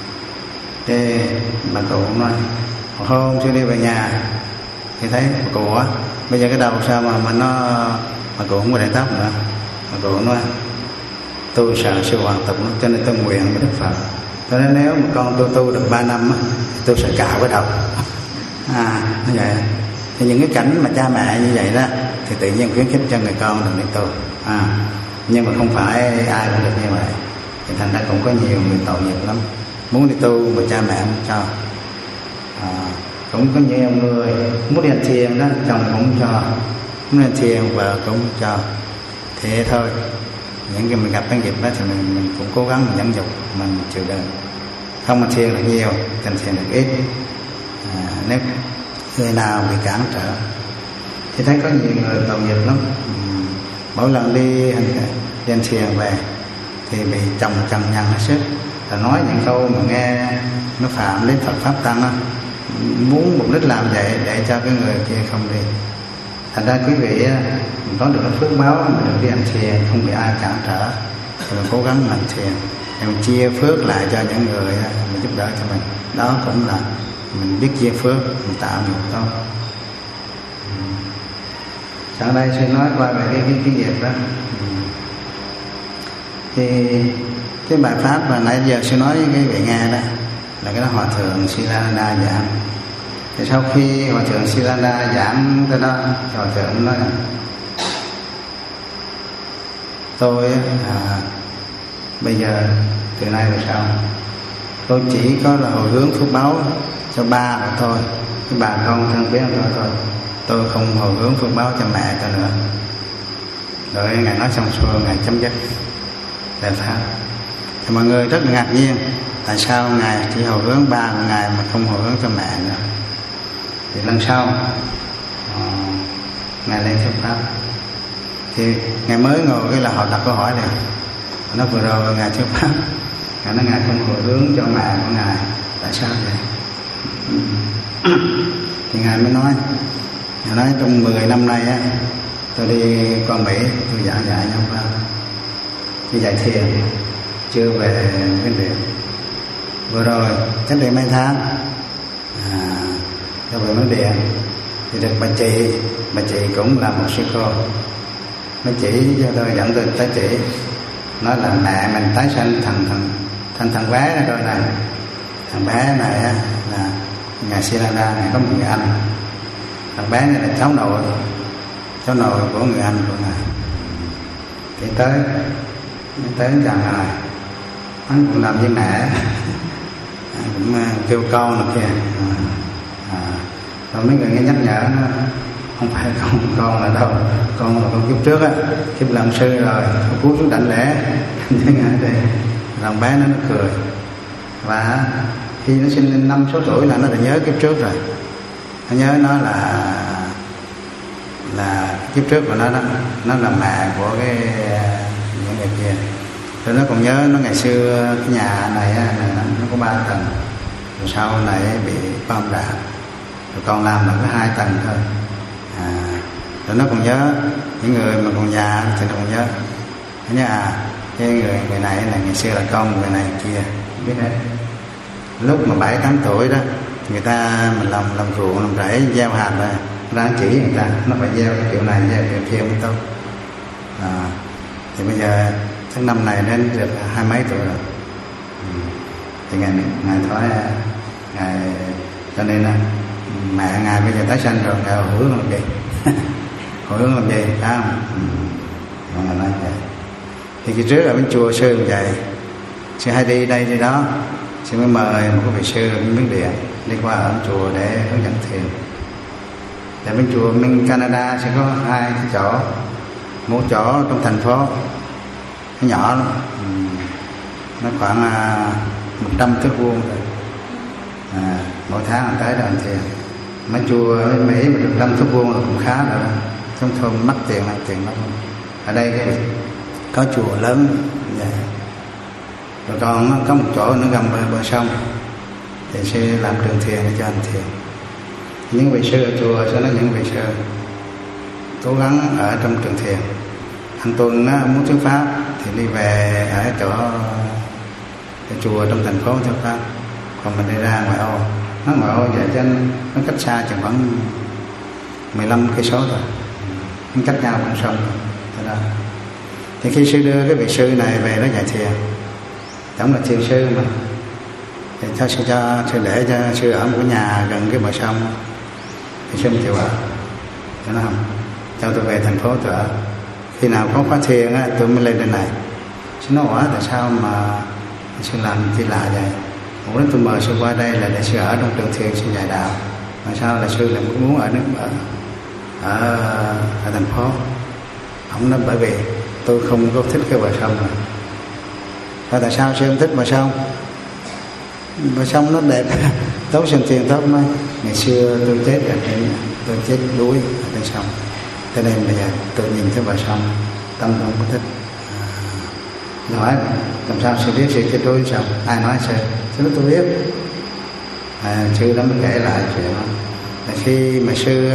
Thế bà cụ cũng nói, một hôm sư đi về nhà thì thấy bà cụ á, bây giờ cái đầu sao mà mà nó bà cụ không có để tóc nữa. Bà cụ nói tôi sợ sư hoàn tục đó, cho nên tôi nguyện với Đức Phật, cho nên nếu mà con tôi tu được ba năm á, tôi sẽ cạo cái đầu. À, như vậy. Thì những cái cảnh mà cha mẹ như vậy đó thì tự nhiên khuyến khích cho người con được đi tu. À, nhưng mà không phải ai cũng được như vậy. Thì thành ra cũng có nhiều người tội nghiệp lắm, muốn đi tu mà cha mẹ không cho. À, cũng có nhiều người muốn đi hành thiền đó, chồng cũng cho, muốn đi hành thiền vợ cũng cho. Thế thôi, những cái mình gặp cái nghiệp đó thì mình, mình cũng cố gắng mình nhẫn nhục, mình chịu đựng. Không hành thiền được nhiều, hành thiền được ít. À, nếu người nào bị cản trở thì thấy có nhiều người tội nghiệp lắm. uhm, mỗi lần đi hành đi hành thiền về thì bị chồng chồng nhằn hết sức, là nói những câu mà nghe nó phạm đến Phật pháp tăng á, muốn mục đích làm vậy để cho cái người kia không đi. Thành ra quý vị á, mình có được cái phước báo mình được đi hành thiền, không bị ai cản trở, thì mình cố gắng hành thiền để mình chia phước lại cho những người á, mình giúp đỡ cho mình. Đó cũng là mình biết chia phước, mình tạo nghiệp tốt. Sau đây sẽ nói qua về cái cái cái nghiệp đó. Thì cái bài pháp mà nãy giờ sẽ nói với quý vị nghe đó là cái đó Hòa thượng Silananda giảng. Thì sau khi Hòa thượng Silananda giảng cái đó, Hòa thượng nói là tôi à, bây giờ từ nay về sau tôi chỉ có là hồi hướng phước báo cho ba của tôi, cái bà con thân biết của tôi, tôi không hồi hướng phước báo cho mẹ tôi nữa. Rồi ngài nói xong xuôi, ngài chấm dứt đại pháp. Thì mọi người rất là ngạc nhiên, tại sao ngài chỉ hồi hướng ba của ngài mà không hồi hướng cho mẹ nữa. Thì lần sau uh, ngài lên thuyết pháp, thì ngài mới ngồi cái là họ đặt câu hỏi này, nó vừa rồi ngài thuyết pháp, ngài nói ngài không hồi hướng cho mẹ của ngài, tại sao vậy? Thì ngài mới nói, ngài nói trong mười năm nay á, tôi đi qua Mỹ, tôi giảng dạy nhau pháp, đi dạy thiền, chưa về cái điện. Vừa rồi cách đây mấy tháng à, tôi về Miến Điện thì được bà chị, bà chị cũng là một sư cô, nó chỉ cho tôi, dẫn tôi tới chỉ, nói là mẹ mình tái sanh thành thằng thành thằng bé này rồi này. Thằng bé này á, là ngài Silananda, ngài có một người anh. Thằng bé này là cháu nội, cháu nội của người anh của ngài. Thì tới tới chào ngài, hắn cũng làm với mẹ, cũng kêu con được kìa. À, rồi mấy người nghe nhắc nhở nó, không phải con con là đâu, con là con kiếp trước á, kiếp làm sư rồi, cúi xuống đảnh lễ như ngài đây. Thằng bé nó nó cười, và khi nó sinh lên năm sáu tuổi là nó đã nhớ kiếp trước rồi. nó nhớ nó là là kiếp trước của nó đó, nó là mẹ của cái những người kia. Rồi nó còn nhớ nó ngày xưa cái nhà này nó có ba tầng, rồi sau này bị bom đạn, rồi còn làm là có hai tầng thôi. À, rồi nó còn nhớ những người mà còn già thì nó còn nhớ. Nó nhớ à cái người người này là ngày xưa là con người này kia, biết hết. Lúc mà bảy tám tuổi đó, người ta mình làm làm ruộng làm rẫy gieo hạt là ra chỉ người ta nó phải gieo kiểu này gieo kiểu kia mới tốt. À, thì bây giờ tháng năm này đến được hai mấy tuổi rồi. Ừ. Thì ngày ngày thoái ngày cho nên là mẹ ngài bây giờ tái sanh rồi, ngài hồi hướng làm gì hồi hướng làm gì phải không? Ừ. Ngài nói vậy. Thì khi trước ở bên chùa sư cũng vậy, sư hay đi đây đi đó, sư mới mời một cái vị sư ở bên Miến Điện đi qua ở chùa để hướng dẫn thiền. Tại bên chùa bên Canada sẽ có hai cái chỗ, một chỗ trong thành phố nó nhỏ lắm, nó khoảng một trăm thước vuông rồi. À, mỗi tháng tới đó anh thiền. Mấy chùa ở Mỹ mà được trăm thước vuông là cũng khá rồi đó, trong thôn mất tiền lại tiền lắm. Ở đây cái có chùa lớn vậy. Rồi còn nó có một chỗ nó gần bờ, bờ sông thì sư làm trường thiền để cho anh thiền. Những vị sư ở chùa sẽ nói những vị sư cố gắng ở trong trường thiền. Anh Tuân á, muốn thuyết pháp thì đi về ở chỗ cái chùa trong thành phố thuyết pháp, còn mình đi ra ngoại ô. Nó ngoại ô vậy cho nó cách xa chừng khoảng mười lăm cây số thôi, nó cách nhau con sông thôi. Thì khi sư đưa cái vị sư này về đó dạy thiền, tổng là thiền sư mà, thì cho sư cho sư để cho sư ở một cái nhà gần cái bờ sông, thì sư chịu ở. Cho nó không cho tôi về thành phố tôi ở, khi nào có khóa thiền á tôi mới lên đây này. Sư nói ủa tại sao mà sư làm chi lạ vậy? Ủa tôi mời sư qua đây là để sư ở trong trường thiền sư dạy đạo, mà sao là sư lại muốn ở nước ở ở, ở thành phố? Ông nói bởi vì tôi không có thích cái bờ sông này. Và tại sao sư không thích bờ sông? Bờ sông nó đẹp tốt sân thiền tốt mà. Ngày xưa tôi chết ở trên, tôi chết đuối ở trên sông, cho nên bây giờ tôi nhìn thấy bờ sông tâm không có thích. À, nói làm sao sư biết sư chết đuối sông? Ai nói sư? Sư nói tôi biết. À, sư đó mới kể lại chuyện đó. Là khi mà sư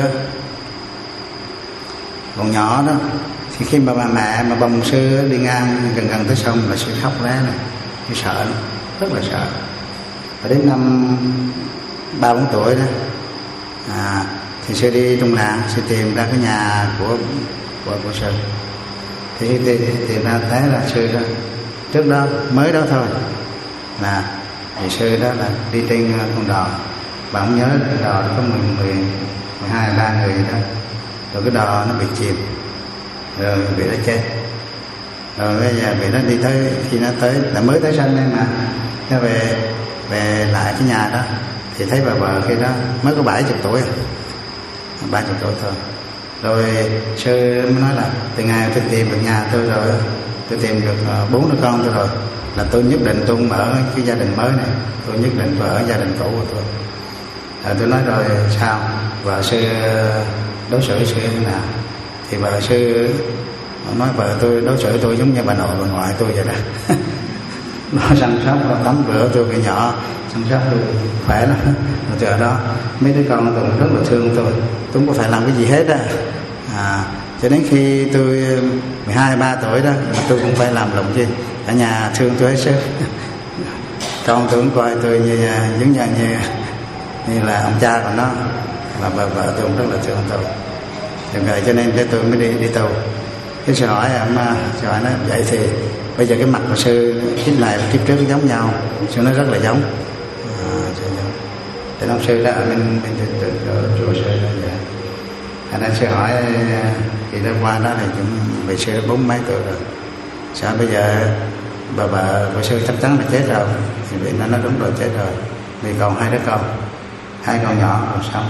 còn nhỏ đó, thì khi mà bà mẹ mà bồng sư đi ngang gần gần tới sông là sư khóc ré này, sư sợ lắm, rất là sợ. Và đến năm ba bốn tuổi đó, à, thì sư đi trong làng, sư tìm ra cái nhà của của, của sư. Thì tìm, tìm ra thấy là sư đó trước đó mới đó thôi là thì sư đó là đi trên con đò, bà không nhớ cái đò có mười mười mười hai ba người đó, rồi cái đò nó bị chìm, rồi bị nó chết. Rồi bây giờ bị nó đi tới, khi nó tới là mới tới sân đây mà nó về về lại cái nhà đó thì thấy bà vợ kia đó mới có bảy chục tuổi, ba chục tuổi thôi. Rồi sư mới nói là từ ngày tôi tìm được nhà tôi rồi, tôi tìm được bốn đứa con tôi rồi, là tôi nhất định tôi mở cái gia đình mới này, tôi nhất định tôi ở gia đình cũ của tôi. À, tôi nói rồi sao vợ sư đối xử sư thế nào? Thì vợ sư nói vợ tôi đối xử tôi giống như bà nội bà ngoại tôi vậy đó. Nó săn sóc, nó tắm rửa tôi cái nhỏ, săn sóc tôi khỏe lắm. Rồi từ ở đó mấy đứa con tôi rất là thương tôi, tôi không có phải làm cái gì hết á. À, cho đến khi tôi mười hai ba tuổi đó, tôi cũng phải làm lụng chi, cả nhà thương tôi hết sức. Con tôi cũng coi tôi như giống như, như như là ông cha của nó, và vợ, vợ tôi cũng rất là thương tôi. Vì vậy cho nên tôi mới đi đi tù. Cái sư hỏi ông sư hỏi nói vậy thì bây giờ cái mặt của sư kiếp này và kiếp trước giống nhau? Sư nói rất là giống. À, thì ông sư đó ở bên bên chùa sư đó vậy. Anh anh sư hỏi thì đã qua đó thì cũng vị sư bốn mấy tuổi rồi. Sao bây giờ bà bà của sư chắc chắn là chết rồi? Thì vị nó nói đúng rồi, chết rồi. Vì còn hai đứa con, hai con nhỏ còn sống.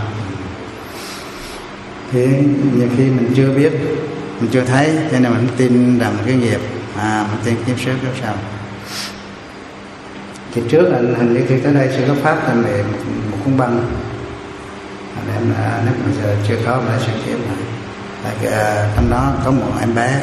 Thì nhiều khi mình chưa biết, mình chưa thấy, cho nên mình tin rằng cái nghiệp, à, mình tin kiếp trước kiếp sau. Thì trước anh hình như khi tới đây sư có phát ra về một, một cuốn băng, Nếu mà, nếu mà giờ chưa có lại sẽ kiếm lại. Tại uh, trong đó có một em bé.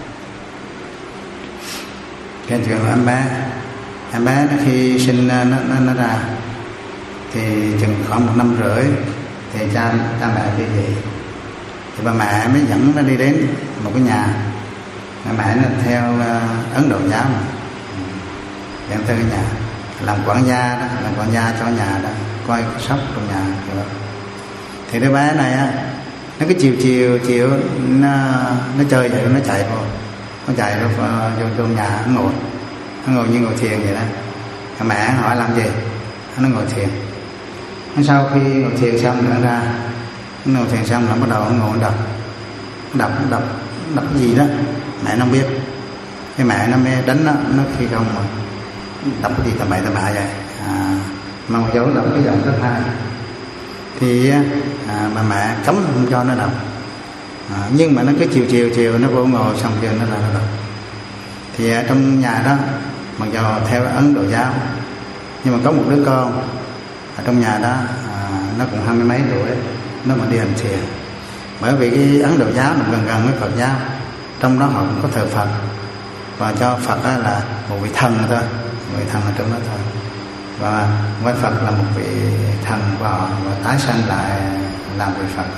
Cái chuyện của em bé, em bé nó khi sinh nó, nó, nó ra thì chừng khoảng một năm rưỡi thì cha cha mẹ đi về, thì bà mẹ mới dẫn nó đi đến một cái nhà. Bà mẹ nó theo uh, Ấn Độ giáo mà dẫn tới cái nhà làm quản gia đó, làm quản gia cho nhà đó, coi sóc trong nhà đó. Thì đứa bé này á, nó cứ chiều chiều chiều nó nó chơi vậy, nó chạy vô nó chạy vô vô trong nhà, nó ngồi nó ngồi như ngồi thiền vậy đó. Mẹ hỏi làm gì, nó ngồi thiền. Nó sau khi ngồi thiền xong thì nó ra, nó ngồi thiền xong là bắt đầu nó ngồi nó đọc đọc đọc đọc cái gì đó mẹ nó không biết. Cái mẹ nó mới đánh nó, nó khi không mà đọc cái gì tầm bậy tầm bạ vậy, à, mà một dấu đọc cái dòng thứ hai thì à, bà mẹ cấm không cho nó đọc, à, nhưng mà nó cứ chiều chiều chiều nó vô ngồi xong rồi nó là nó đọc. Thì ở trong nhà đó mặc dù theo Ấn Độ giáo nhưng mà có một đứa con ở trong nhà đó, à, nó cũng hai mươi mấy tuổi, nó mà đi hành thiền. Bởi vì cái Ấn Độ giáo nằm gần gần với Phật giáo, trong đó họ cũng có thờ Phật và cho Phật là một vị thần thôi, một vị thần ở trong đó thôi, và với Phật là một vị thần và, và tái sanh lại làm vị Phật.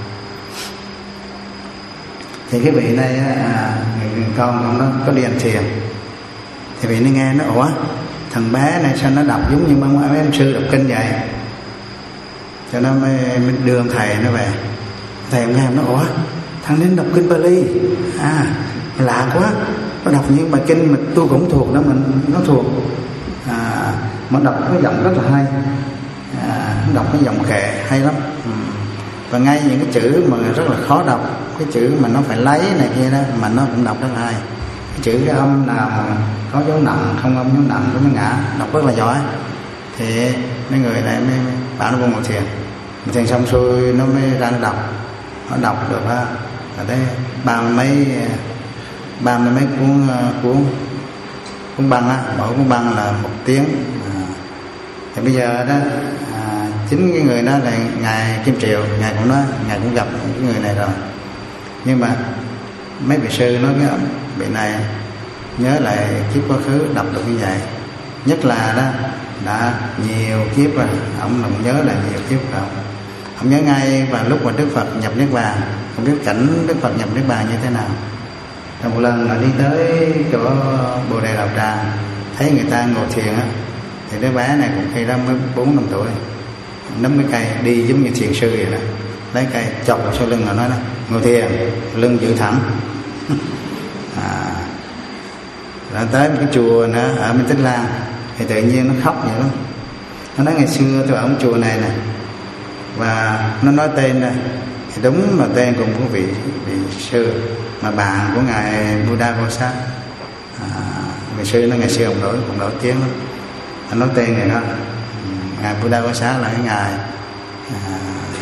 Thì cái vị này à, người con của nó có đi hành thiền, thì vị nó nghe nó ủa thằng bé này sao nó đọc giống như mấy em sư đọc kinh vậy, cho nó mới, mới đưa ông thầy nó về. Thầy ông nghe nó ủa thằng đến đọc kinh Pali à, lạ quá, nó đọc những bài kinh mà tôi cũng thuộc đó, mình nó thuộc, à, mà đọc cái giọng rất là hay, à, đọc cái giọng kệ hay lắm, ừ. Và ngay những cái chữ mà rất là khó đọc, cái chữ mà nó phải lấy này kia đó mà nó cũng đọc rất là hay. Cái chữ cái âm nào mà có dấu nặng, không âm dấu nặng, có dấu ngã, đọc rất là giỏi. Thì mấy người này mới bảo nó vô ngồi thiền, thiền xong xuôi nó mới ra nó đọc, nó đọc được ha, là thấy ba mươi mấy ba mươi mấy cuốn cuốn cuốn băng á, mỗi cuốn băng là một tiếng. À, thì bây giờ đó à, chính cái người đó là ngài Kim Triều, ngài cũng nói ngài cũng gặp cái người này rồi, nhưng mà mấy vị sư nói cái vị này nhớ lại kiếp quá khứ đọc được như vậy, nhất là đó đã nhiều kiếp rồi, ông cũng nhớ là nhiều kiếp rồi. Ông nhớ ngay và lúc mà Đức Phật nhập Niết Bàn, không biết cảnh Đức Phật nhập Niết Bàn như thế nào. Rồi một lần là đi tới chỗ Bồ Đề Đạo Tràng, thấy người ta ngồi thiền á, thì đứa bé này cũng khi đó mới bốn năm tuổi, nắm cái cây đi giống như thiền sư vậy đó, lấy cây chọc vào sau lưng rồi nói đó, ngồi thiền, lưng giữ thẳng. À, rồi tới một cái chùa nữa ở bên Tích Lan, thì tự nhiên nó khóc vậy lắm. Nó nói ngày xưa tôi ở một chùa này nè, và nó nói tên đây, thì đúng là tên cùng của vị vị sư mà bạn của ngài Buddha Ghosa. À, vị sư nó ngày xưa ông nổi cũng nổi tiếng lắm, anh nói tên này đó. Ngài Buddha Ghosa là cái ngài à,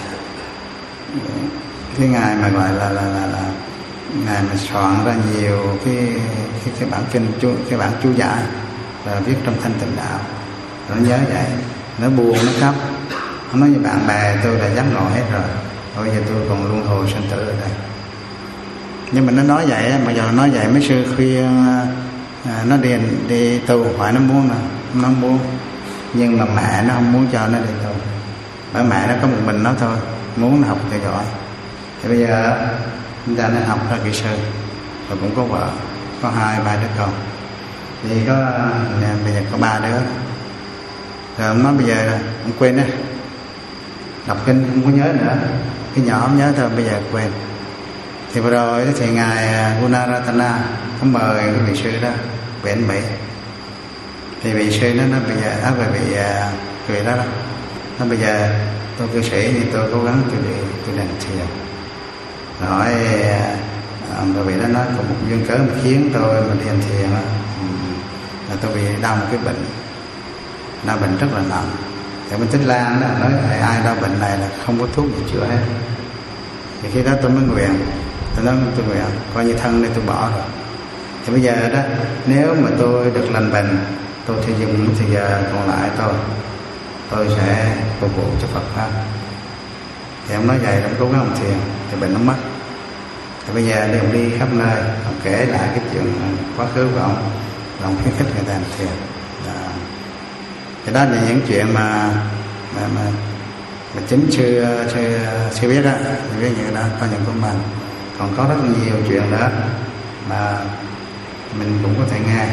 cái ngài mà gọi là là là, là ngài mà soạn ra nhiều cái cái, cái bản kinh chú, cái bản chú giải và viết trong Thanh Tịnh Đạo. Nó nhớ vậy, nó buồn, nó khóc, nó nói với bạn bè tôi là giác ngộ hết rồi, bây giờ tôi còn luân hồi sinh tử ở đây. Nhưng mà nó nói vậy, mà giờ nói vậy mấy sư khuyên à, nó đi đi tu, hỏi nó muốn nào, nó không muốn, nhưng mà mẹ nó không muốn cho nó đi tu, bởi mẹ nó có một mình nó thôi, muốn nó học cho giỏi. Thì bây giờ chúng ta nó học ra kỹ sư, và cũng có vợ, có hai ba đứa con, thì có bây giờ có ba đứa. Rồi ông nói bây giờ ông quên đó, đọc kinh không có nhớ nữa, cái nhỏ không nhớ thôi, bây giờ quên. Thì vừa rồi thì ngài Gunaratana có mời cái vị sư đó về anh Mỹ. Thì vị sư đó nó bây giờ á về vị vị đó đó, nó bây giờ tôi cư sĩ thì tôi cố gắng tôi đi tôi đền thiền. Hỏi người vị đó nói có một duyên cớ mà khiến tôi mà đi hành thiền là tôi bị đau một cái bệnh, đau bệnh rất là nặng. Thì bên Tích Lan đó nói ai đau bệnh này là không có thuốc gì chữa hết. Thì khi đó tôi mới nguyện, tôi nói tôi nguyện coi như thân đây tôi bỏ rồi. Thì bây giờ đó nếu mà tôi được lành bệnh, tôi sẽ dùng thời giờ còn lại tôi tôi sẽ phục vụ cho Phật pháp. Thì ông nói vậy, ông cố gắng ông thiền thì bệnh nó mất. Thì bây giờ đi ông đi khắp nơi, ông kể lại cái chuyện quá khứ của ông, và ông khuyến khích người ta làm thiền. Đó. Thì đó là những chuyện mà mà, mà, mà chính chưa chưa chưa biết đó, thì biết như đó có những của mình. Còn có rất nhiều chuyện nữa mà mình cũng có thể nghe.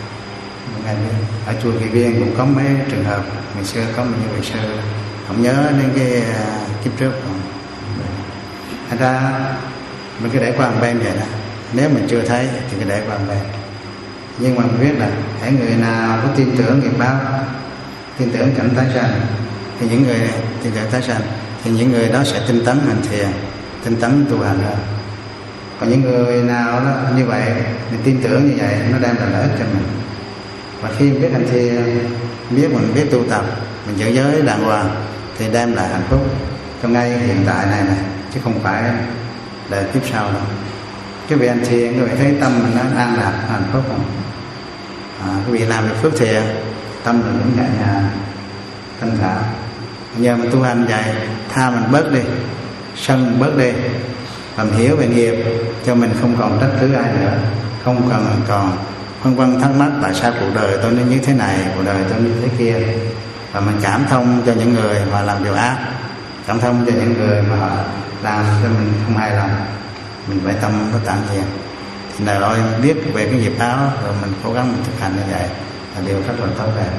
Ở chùa Kỳ Viên cũng có mấy trường hợp ngày xưa có một như vị sư không nhớ đến cái uh, kiếp trước. Thành ra mình cứ để qua một bên vậy đó. Nếu mình chưa thấy thì cứ để qua một bên. Nhưng mà mình biết là hãy người nào có tin tưởng nghiệp báo, tin tưởng cảnh tái sanh, thì những người tin tưởng tái sanh thì những người đó sẽ tinh tấn hành thiền, tinh tấn tu hành hơn. Còn những người nào đó như vậy, mình tin tưởng như vậy, nó đem lại lợi ích cho mình. Và khi biết hành thiền, biết mình biết tu tập, mình giữ giới đàng hoàng thì đem lại hạnh phúc trong ngay hiện tại này này, chứ không phải đời kiếp sau đâu. Cái vị hành thiền, các vị thấy tâm mình nó an lạc, hạnh phúc không? À, cái vị làm được phước thiện, tâm mình cũng nhẹ nhàng, thanh thản. Nhờ mình tu hành vậy, tha mình bớt đi, sân mình bớt đi, và mình hiểu về nghiệp, cho mình không còn trách cứ ai nữa, không còn còn phân vân thắc mắc tại sao cuộc đời tôi nó như thế này, cuộc đời tôi như thế kia. Và mình cảm thông cho những người mà làm điều ác, cảm thông cho những người mà họ làm cho mình không hài lòng, mình phải tâm có tạm thiền. Thì nào rồi biết về cái nghiệp báo, rồi mình cố gắng mình thực hành như vậy là điều rất là tốt đẹp.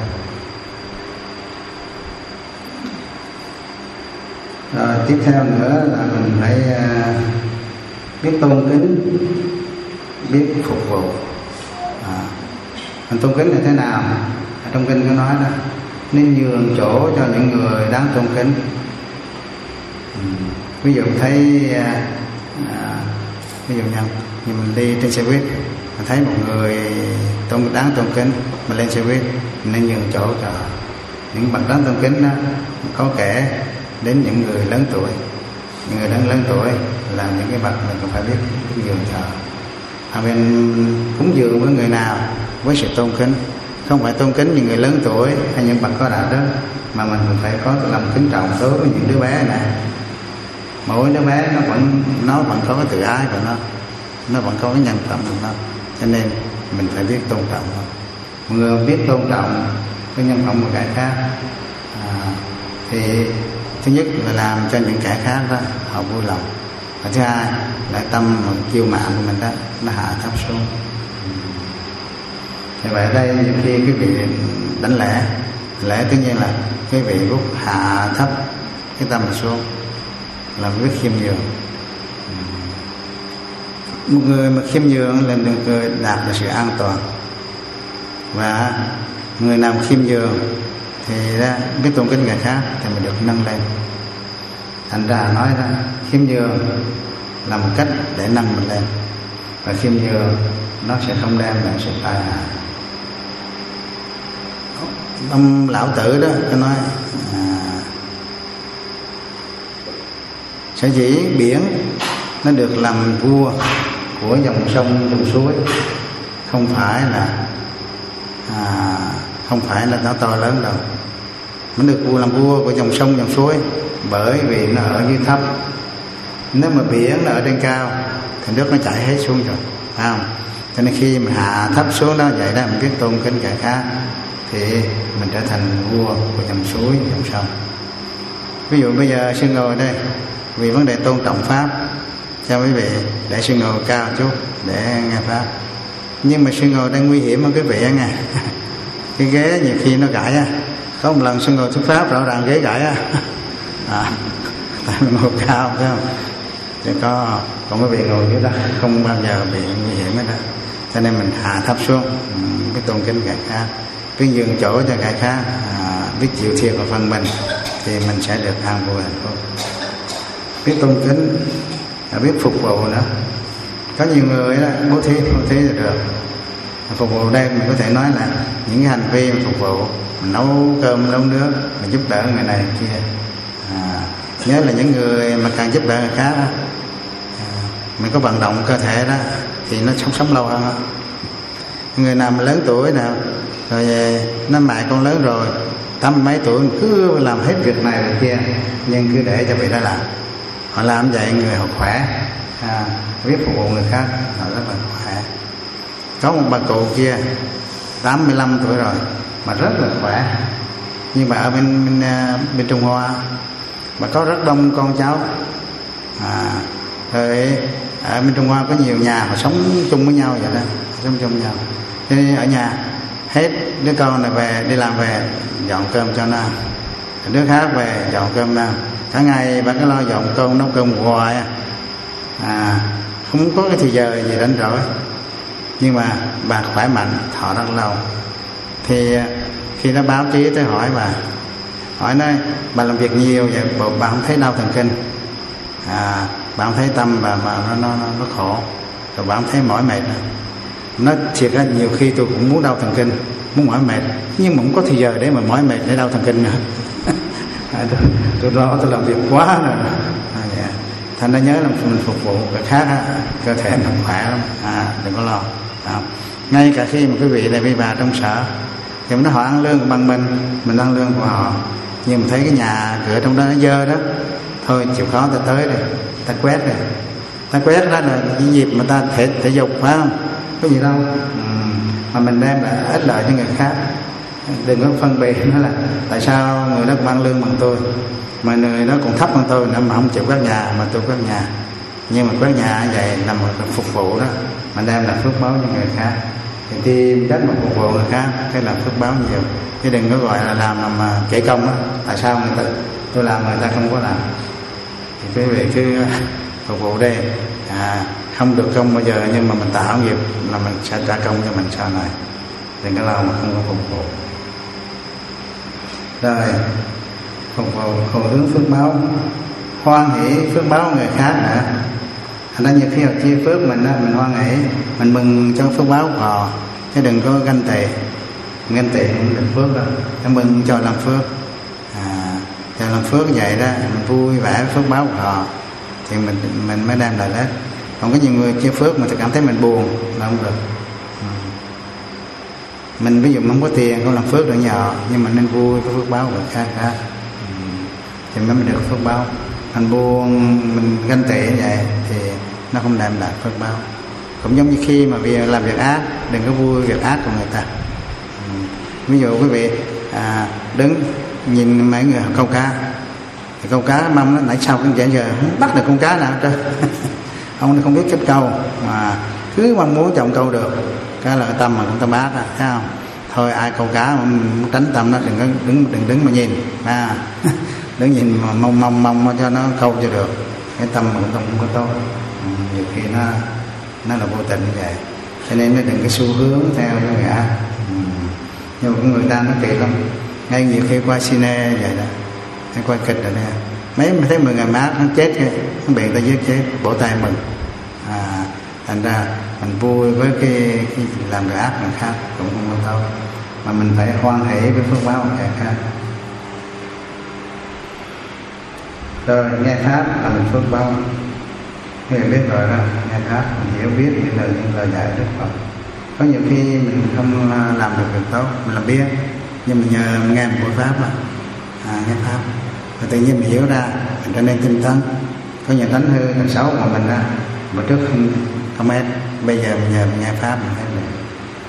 Rồi tiếp theo nữa là mình phải uh, biết tôn kính, biết phục vụ. À, mình tôn kính là thế nào? Ở trong kinh có nói đó, nên nhường chỗ cho những người đáng tôn kính. Ừ. Ví dụ thấy uh, uh, ví dụ như, như mình đi trên xe buýt, mình thấy một người tôn đáng tôn kính, mình lên xe buýt nên nhường chỗ cho những bậc đáng tôn kính đó. Có kể đến những người lớn tuổi, những người lớn lớn tuổi là những cái bậc mình cũng phải biết nhường cho. À, mình cúng dường với người nào với sự tôn kính, không phải tôn kính những người lớn tuổi hay những bậc có đạo đức, mà mình phải có lòng kính trọng đối với những đứa bé này. Mỗi đứa bé nó vẫn nó vẫn có cái tự ái của nó, nó vẫn có cái nhân phẩm của nó, cho nên mình phải biết tôn trọng nó. Mọi người biết tôn trọng cái nhân phẩm của kẻ khác, à, thì thứ nhất là làm cho những kẻ khác đó họ vui lòng, và thứ hai là tâm kiêu mạn của mình đó nó hạ thấp xuống. Thì vậy đây nhiều khi cái vị đánh lễ lễ tất nhiên là cái vị lúc hạ thấp cái tâm xuống, làm biết khiêm nhường. Một người mà khiêm nhường là được người đạt được sự an toàn, và người nào khiêm nhường thì đó, biết tôn kính người khác thì mình được nâng lên. Thành ra nói đó, khiêm nhường là một cách để nâng mình lên, và khiêm nhường nó sẽ không đem lại sự tai hại. Ông lão tử đó có nói à, sở dĩ biển nó được làm vua của dòng sông dòng suối không phải là à, không phải là nó to lớn đâu, nó được vua làm vua của dòng sông dòng suối bởi vì nó ở dưới thấp. Nếu mà biển nó ở trên cao thì nước nó chảy hết xuống rồi, phải không? Cho nên khi mà hạ thấp xuống đó vậy đó, mình biết tôn kính kẻ khác thì mình trở thành vua của dòng suối dòng sông. Ví dụ bây giờ sư ngồi đây vì vấn đề tôn trọng pháp, cho quý vị để sư ngồi cao chút để nghe pháp, nhưng mà sư ngồi đang nguy hiểm hơn quý vị nghe. Cái ghế nhiều khi nó gãy á, có một lần sư ngồi thuyết pháp rõ ràng ghế gãy á, à, tại mình ngồi cao phải không? Chứ có còn quý vị ngồi dưới đó không bao giờ bị nguy hiểm hết đó. Cho nên mình hạ thấp xuống, biết tôn kính kẻ khác, biết nhường chỗ cho kẻ khác, à, biết chịu thiệt vào phần mình thì mình sẽ được an vui hạnh phúc. Biết tôn kính, à, biết phục vụ nữa. Có nhiều người đó bố thí bố thí là được. Phục vụ đây mình có thể nói là những cái hành vi mình phục vụ, mình nấu cơm nấu nước, mình giúp đỡ người này người kia. À, nhớ là những người mà càng giúp đỡ người khác đó, à, mình có vận động cơ thể đó thì nó sống sống lâu hơn đó. Người nào mà lớn tuổi nào rồi nó mẹ con lớn rồi tám mấy tuổi cứ làm hết việc này việc kia, nhưng cứ để cho vị đó làm. Họ làm vậy người họ khỏe, à, biết phục vụ người khác, họ rất là khỏe. Có một bà cụ kia tám mươi lăm tuổi rồi mà rất là khỏe, nhưng mà ở bên bên, bên Trung Hoa mà có rất đông con cháu, à, rồi ở bên Trung Hoa có nhiều nhà họ sống chung với nhau vậy đó, sống chung với nhau. Cho nên ở nhà hết đứa con này về đi làm về dọn cơm cho nó, đứa khác về dọn cơm ra, cả ngày bà cứ lo dọn cơm nấu cơm hoài, à, không có cái thời giờ gì rảnh rỗi. Nhưng mà bà khỏe mạnh, thọ rất lâu. Thì khi nó báo chí tới hỏi bà, hỏi nói bà làm việc nhiều vậy bà không thấy đau thần kinh, à, bà không thấy tâm bà mà nó nó nó khổ, rồi bà không thấy mỏi mệt. Nó thiệt ra nhiều khi tôi cũng muốn đau thần kinh, muốn mỏi mệt, nhưng mà không có thời giờ để mà mỏi mệt để đau thần kinh nữa. tôi, tôi lo tôi làm việc quá rồi. À, yeah. Thành ra nhớ là mình phục vụ cái khác á, cơ thể mình khỏe lắm, à, đừng có lo. À, ngay cả khi mà quý vị này với bà trong sở thì nó họ ăn lương bằng mình, mình ăn lương của họ, nhưng mà thấy cái nhà cửa trong đó nó dơ đó, thôi chịu khó ta tới rồi, ta quét rồi, ta quét đó là cái dịp mà ta thể thể dục phải không, có gì đâu, ừ. Mà mình đem lại ích lợi cho người khác, đừng có phân biệt nó là tại sao người đó cũng ăn lương bằng tôi mà người đó còn thấp hơn tôi nữa mà không chịu quét nhà mà tôi quét nhà. Nhưng mà quét nhà vậy là một phục vụ đó, mình đem lại phước báo cho người khác, thì tìm cách mà phục vụ người khác cái là phước báo nhiều, chứ đừng có gọi là làm làm kể công đó. Tại sao người ta tôi làm người ta không có làm, thì quý vị cứ phục vụ đây, à, không được công bao giờ nhưng mà mình tạo nghiệp là mình sẽ trả công cho mình sau này, đừng có lo mà không có phục vụ. Rồi phục vụ hồi hướng phước báo, hoan hỷ phước báo người khác nữa. Thành ra nhiều khi họ chia phước mình đó, mình hoan hỷ, mình mừng cho phước báo của họ, chứ đừng có ganh tị. Ganh tị cũng được phước đâu, nó mừng cho làm phước, à, cho làm phước vậy đó, mình vui vẻ với phước báo của họ thì mình mình mới đem lại lợi ích. Còn có nhiều người chia phước mà cảm thấy mình buồn là không được. Ừ. Mình ví dụ mình không có tiền không làm phước được nhờ, nhưng mà nên vui với phước báo của người khác đó, ừ. Thì mới được phước báo. Mình buồn, mình ganh tị vậy thì nó không đem lại phước báo. Cũng giống như khi mà vì làm việc ác, đừng có vui việc ác của người ta. Ừ. Ví dụ quý vị à, đứng nhìn mấy người câu cá, thì câu cá mong nó nãy sau cái giờ giờ không bắt được con cá nào hết. Ông không biết cách câu mà cứ mong muốn chồng câu được, cái là tâm mà cũng ta bát, à, thấy không? Thôi ai câu cá mà muốn tránh tâm nó đừng có đứng đừng đứng mà nhìn, à, đứng nhìn mà mong mong mong cho nó câu cho được, cái tâm mà cũng không có tốt. Ừ, nhiều khi nó nó là vô tình như vậy, cho nên nó đừng cái xu hướng theo cái người ác. Ừ. Nhưng mà người ta nó kỳ lắm, ngay nhiều khi qua cine vậy đó, hay qua kịch rồi nè, mấy mà thấy mười ngày mát nó chết cái nó bị ta giết chết, bổ tay mừng, à, thành ra mình vui với cái, cái làm người ác người khác cũng không có tốt, mà mình phải hoan hỷ với phước báo của người khác. Rồi nghe pháp là mình phước báo, người biết rồi đó, nghe pháp mình hiểu biết những lời những lời dạy Đức Phật. Có nhiều khi mình không làm được việc tốt, mình làm biết, nhưng mình nhờ mình nghe một buổi pháp mà, à, nghe pháp và tự nhiên mình hiểu ra, mình trở nên tinh tấn. Có nhiều tánh hư tật xấu mà mình ra mà trước không không hết, bây giờ mình nhờ mình nghe pháp mình hết rồi.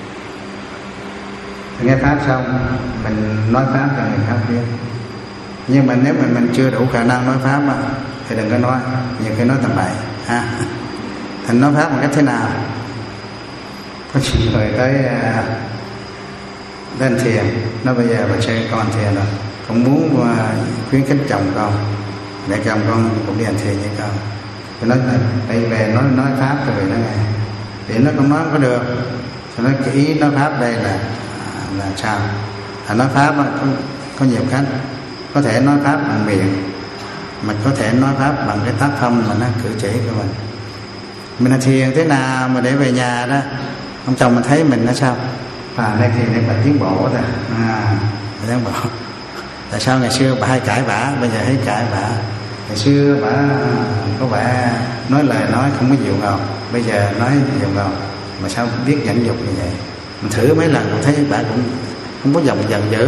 Nghe pháp xong mình nói pháp cho người khác biết. Nhưng mà nếu mà mình chưa đủ khả năng nói pháp á, thì đừng có nói, nhiều khi nói tầm bậy, ha. Thành nói pháp một cách thế nào? Có chị người tới uh, đến thiền, nó bây giờ bà chơi con thiền rồi, cũng muốn uh, khuyến khích chồng con, để chồng con cũng đi hành thiền như con. Thì nói đây về nói nói pháp cho vì nó nghe, thì nó cũng nói không có được. Thì nói cái ý nói pháp đây là là sao? À, nói pháp có, có nhiều cách. Có thể nói pháp bằng miệng, mà có thể nói pháp bằng cái tác phong mà nó cử chỉ của mình. Mình là thiền thế nào mà để về nhà đó ông chồng mình thấy mình nó sao? À, đây thì đây bà tiến bộ thôi, à, bà tiến bộ. Tại sao ngày xưa bà hay cãi vã, bây giờ thấy cãi vã. Ngày xưa bà có vẻ nói lời nói không có dịu ngọt, bây giờ nói dịu ngọt, mà sao biết nhẫn nhục như vậy? Mình thử mấy lần cũng thấy bà cũng không có giọng giận dữ,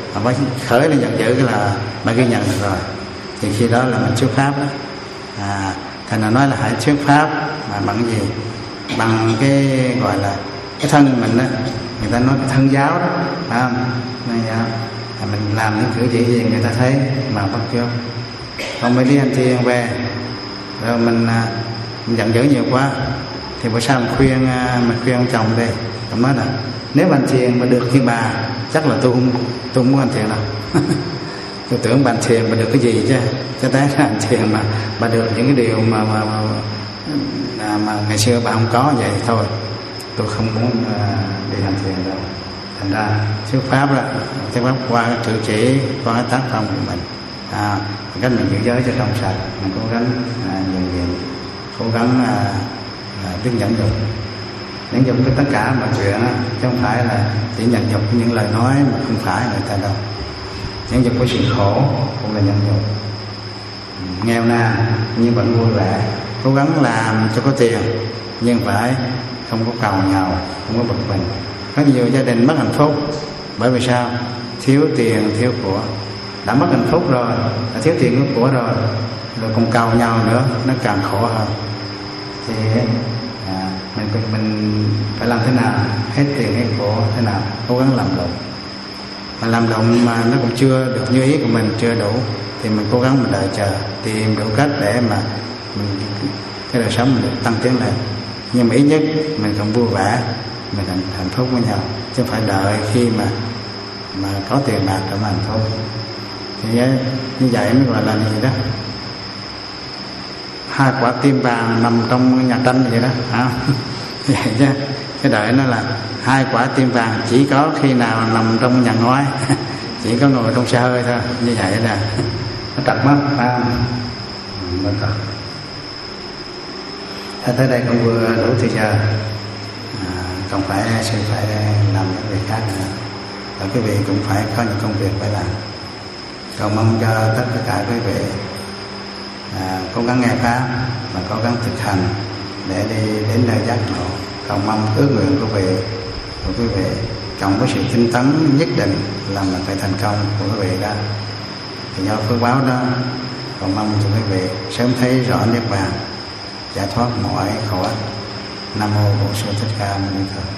mà mới khởi lên giận dữ là mới ghi nhận được rồi, thì khi đó là mình thuyết pháp đó. À, thành là nói là hãy thuyết pháp mà bằng gì? Bằng cái gọi là cái thân mình đó, người ta nói cái thân giáo đó, phải không? Thân giáo. À, mình làm những cử chỉ gì người ta thấy mà bắt chước. Không mấy đi anh thiền về rồi mình, à, mình giận dữ nhiều quá thì bữa sau mình khuyên mình khuyên ông chồng đây, ông nói là nếu bạn thiền mà được như bà chắc là tôi không tôi không muốn anh thiền đâu. Tôi tưởng bạn thiền mà được cái gì chứ, cho tới là anh thiền mà bà được những cái điều mà mà, mà, mà, mà ngày xưa bà không có vậy thôi, tôi không muốn uh, đi hành thiền đâu. Thành ra thuyết pháp đó, thuyết pháp qua cái cử chỉ, qua cái tác phong của mình, à, cách mình giữ giới cho trong sạch, mình cố gắng à, nhiều nhiều, cố gắng à, à, biết nhẫn nhục, nhẫn nhục với tất cả mọi chuyện đó, chứ không phải là chỉ nhẫn nhục những lời nói mà không phải người ta đâu. Nhẫn nhục với sự khổ cũng là nhẫn nhục. Nghèo nàn nhưng vẫn vui vẻ, cố gắng làm cho có tiền nhưng phải không có cầu nhàu, không có bực mình. Có nhiều gia đình mất hạnh phúc bởi vì sao? Thiếu tiền, thiếu của. Đã mất hạnh phúc rồi, đã thiếu tiền thiếu của rồi, rồi còn cầu nhau nữa, nó càng khổ hơn. Thì à, mình mình phải làm thế nào? Hết tiền hết của thế nào? Cố gắng làm lụng. Mà làm lụng mà nó cũng chưa được như ý của mình, chưa đủ, thì mình cố gắng mình đợi chờ, tìm đủ cách để mà mình, cái đời sống mình được tăng tiến lên. Nhưng mà ít nhất mình còn vui vẻ, mình hạnh, hạnh phúc với nhau, chứ không phải đợi khi mà mà có tiền bạc rồi mà hạnh phúc. Thì như vậy mới gọi là gì đó, hai quả tim vàng nằm trong nhà tranh vậy đó, hả? Vậy chứ cái đợi nó là hai quả tim vàng chỉ có khi nào nằm trong nhà ngói, chỉ có ngồi trong xe hơi thôi, như vậy là nó trật mất, phải không? Mất rồi. Tới đây cũng vừa đủ thời giờ, à, còn phải sẽ phải làm những việc khác nữa, và quý vị cũng phải có những công việc phải làm. Cầu mong cho tất cả quý vị à, cố gắng nghe pháp và cố gắng thực hành để đi đến nơi giác ngộ. Cầu mong ước nguyện của quý vị của quý vị cộng với sự tinh tấn nhất định làm là phải thành công của quý vị đó. Thì do phước báo đó, cầu mong cho quý vị sớm thấy rõ niết bàn, giải thoát mọi khổ ách. Nam mô Bổn Sư Thích Ca Mâu Ni Phật.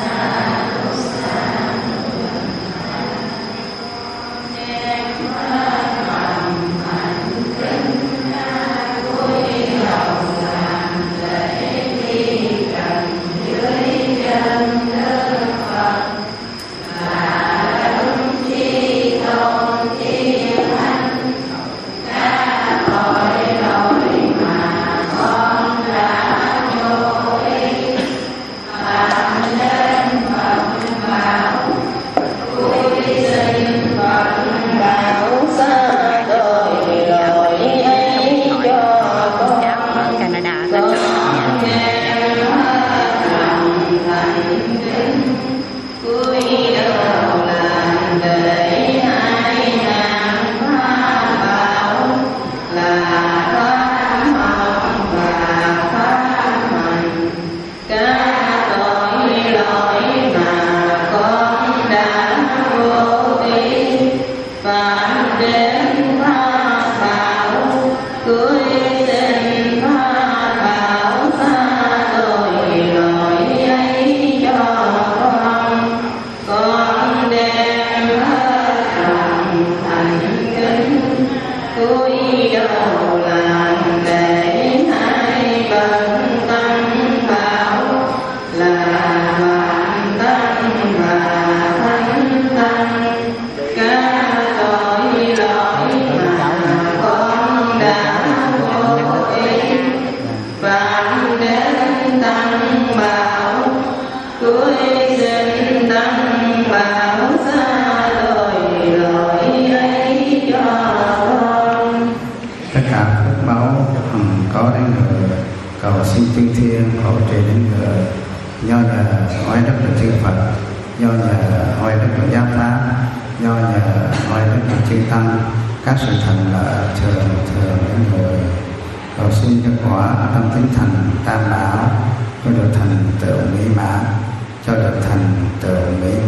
Các sự thành là thường thường những người cầu xin cho quả tâm tính thành tam bảo, cho được thành tựu mỹ mãn, cho được thành tựu mỹ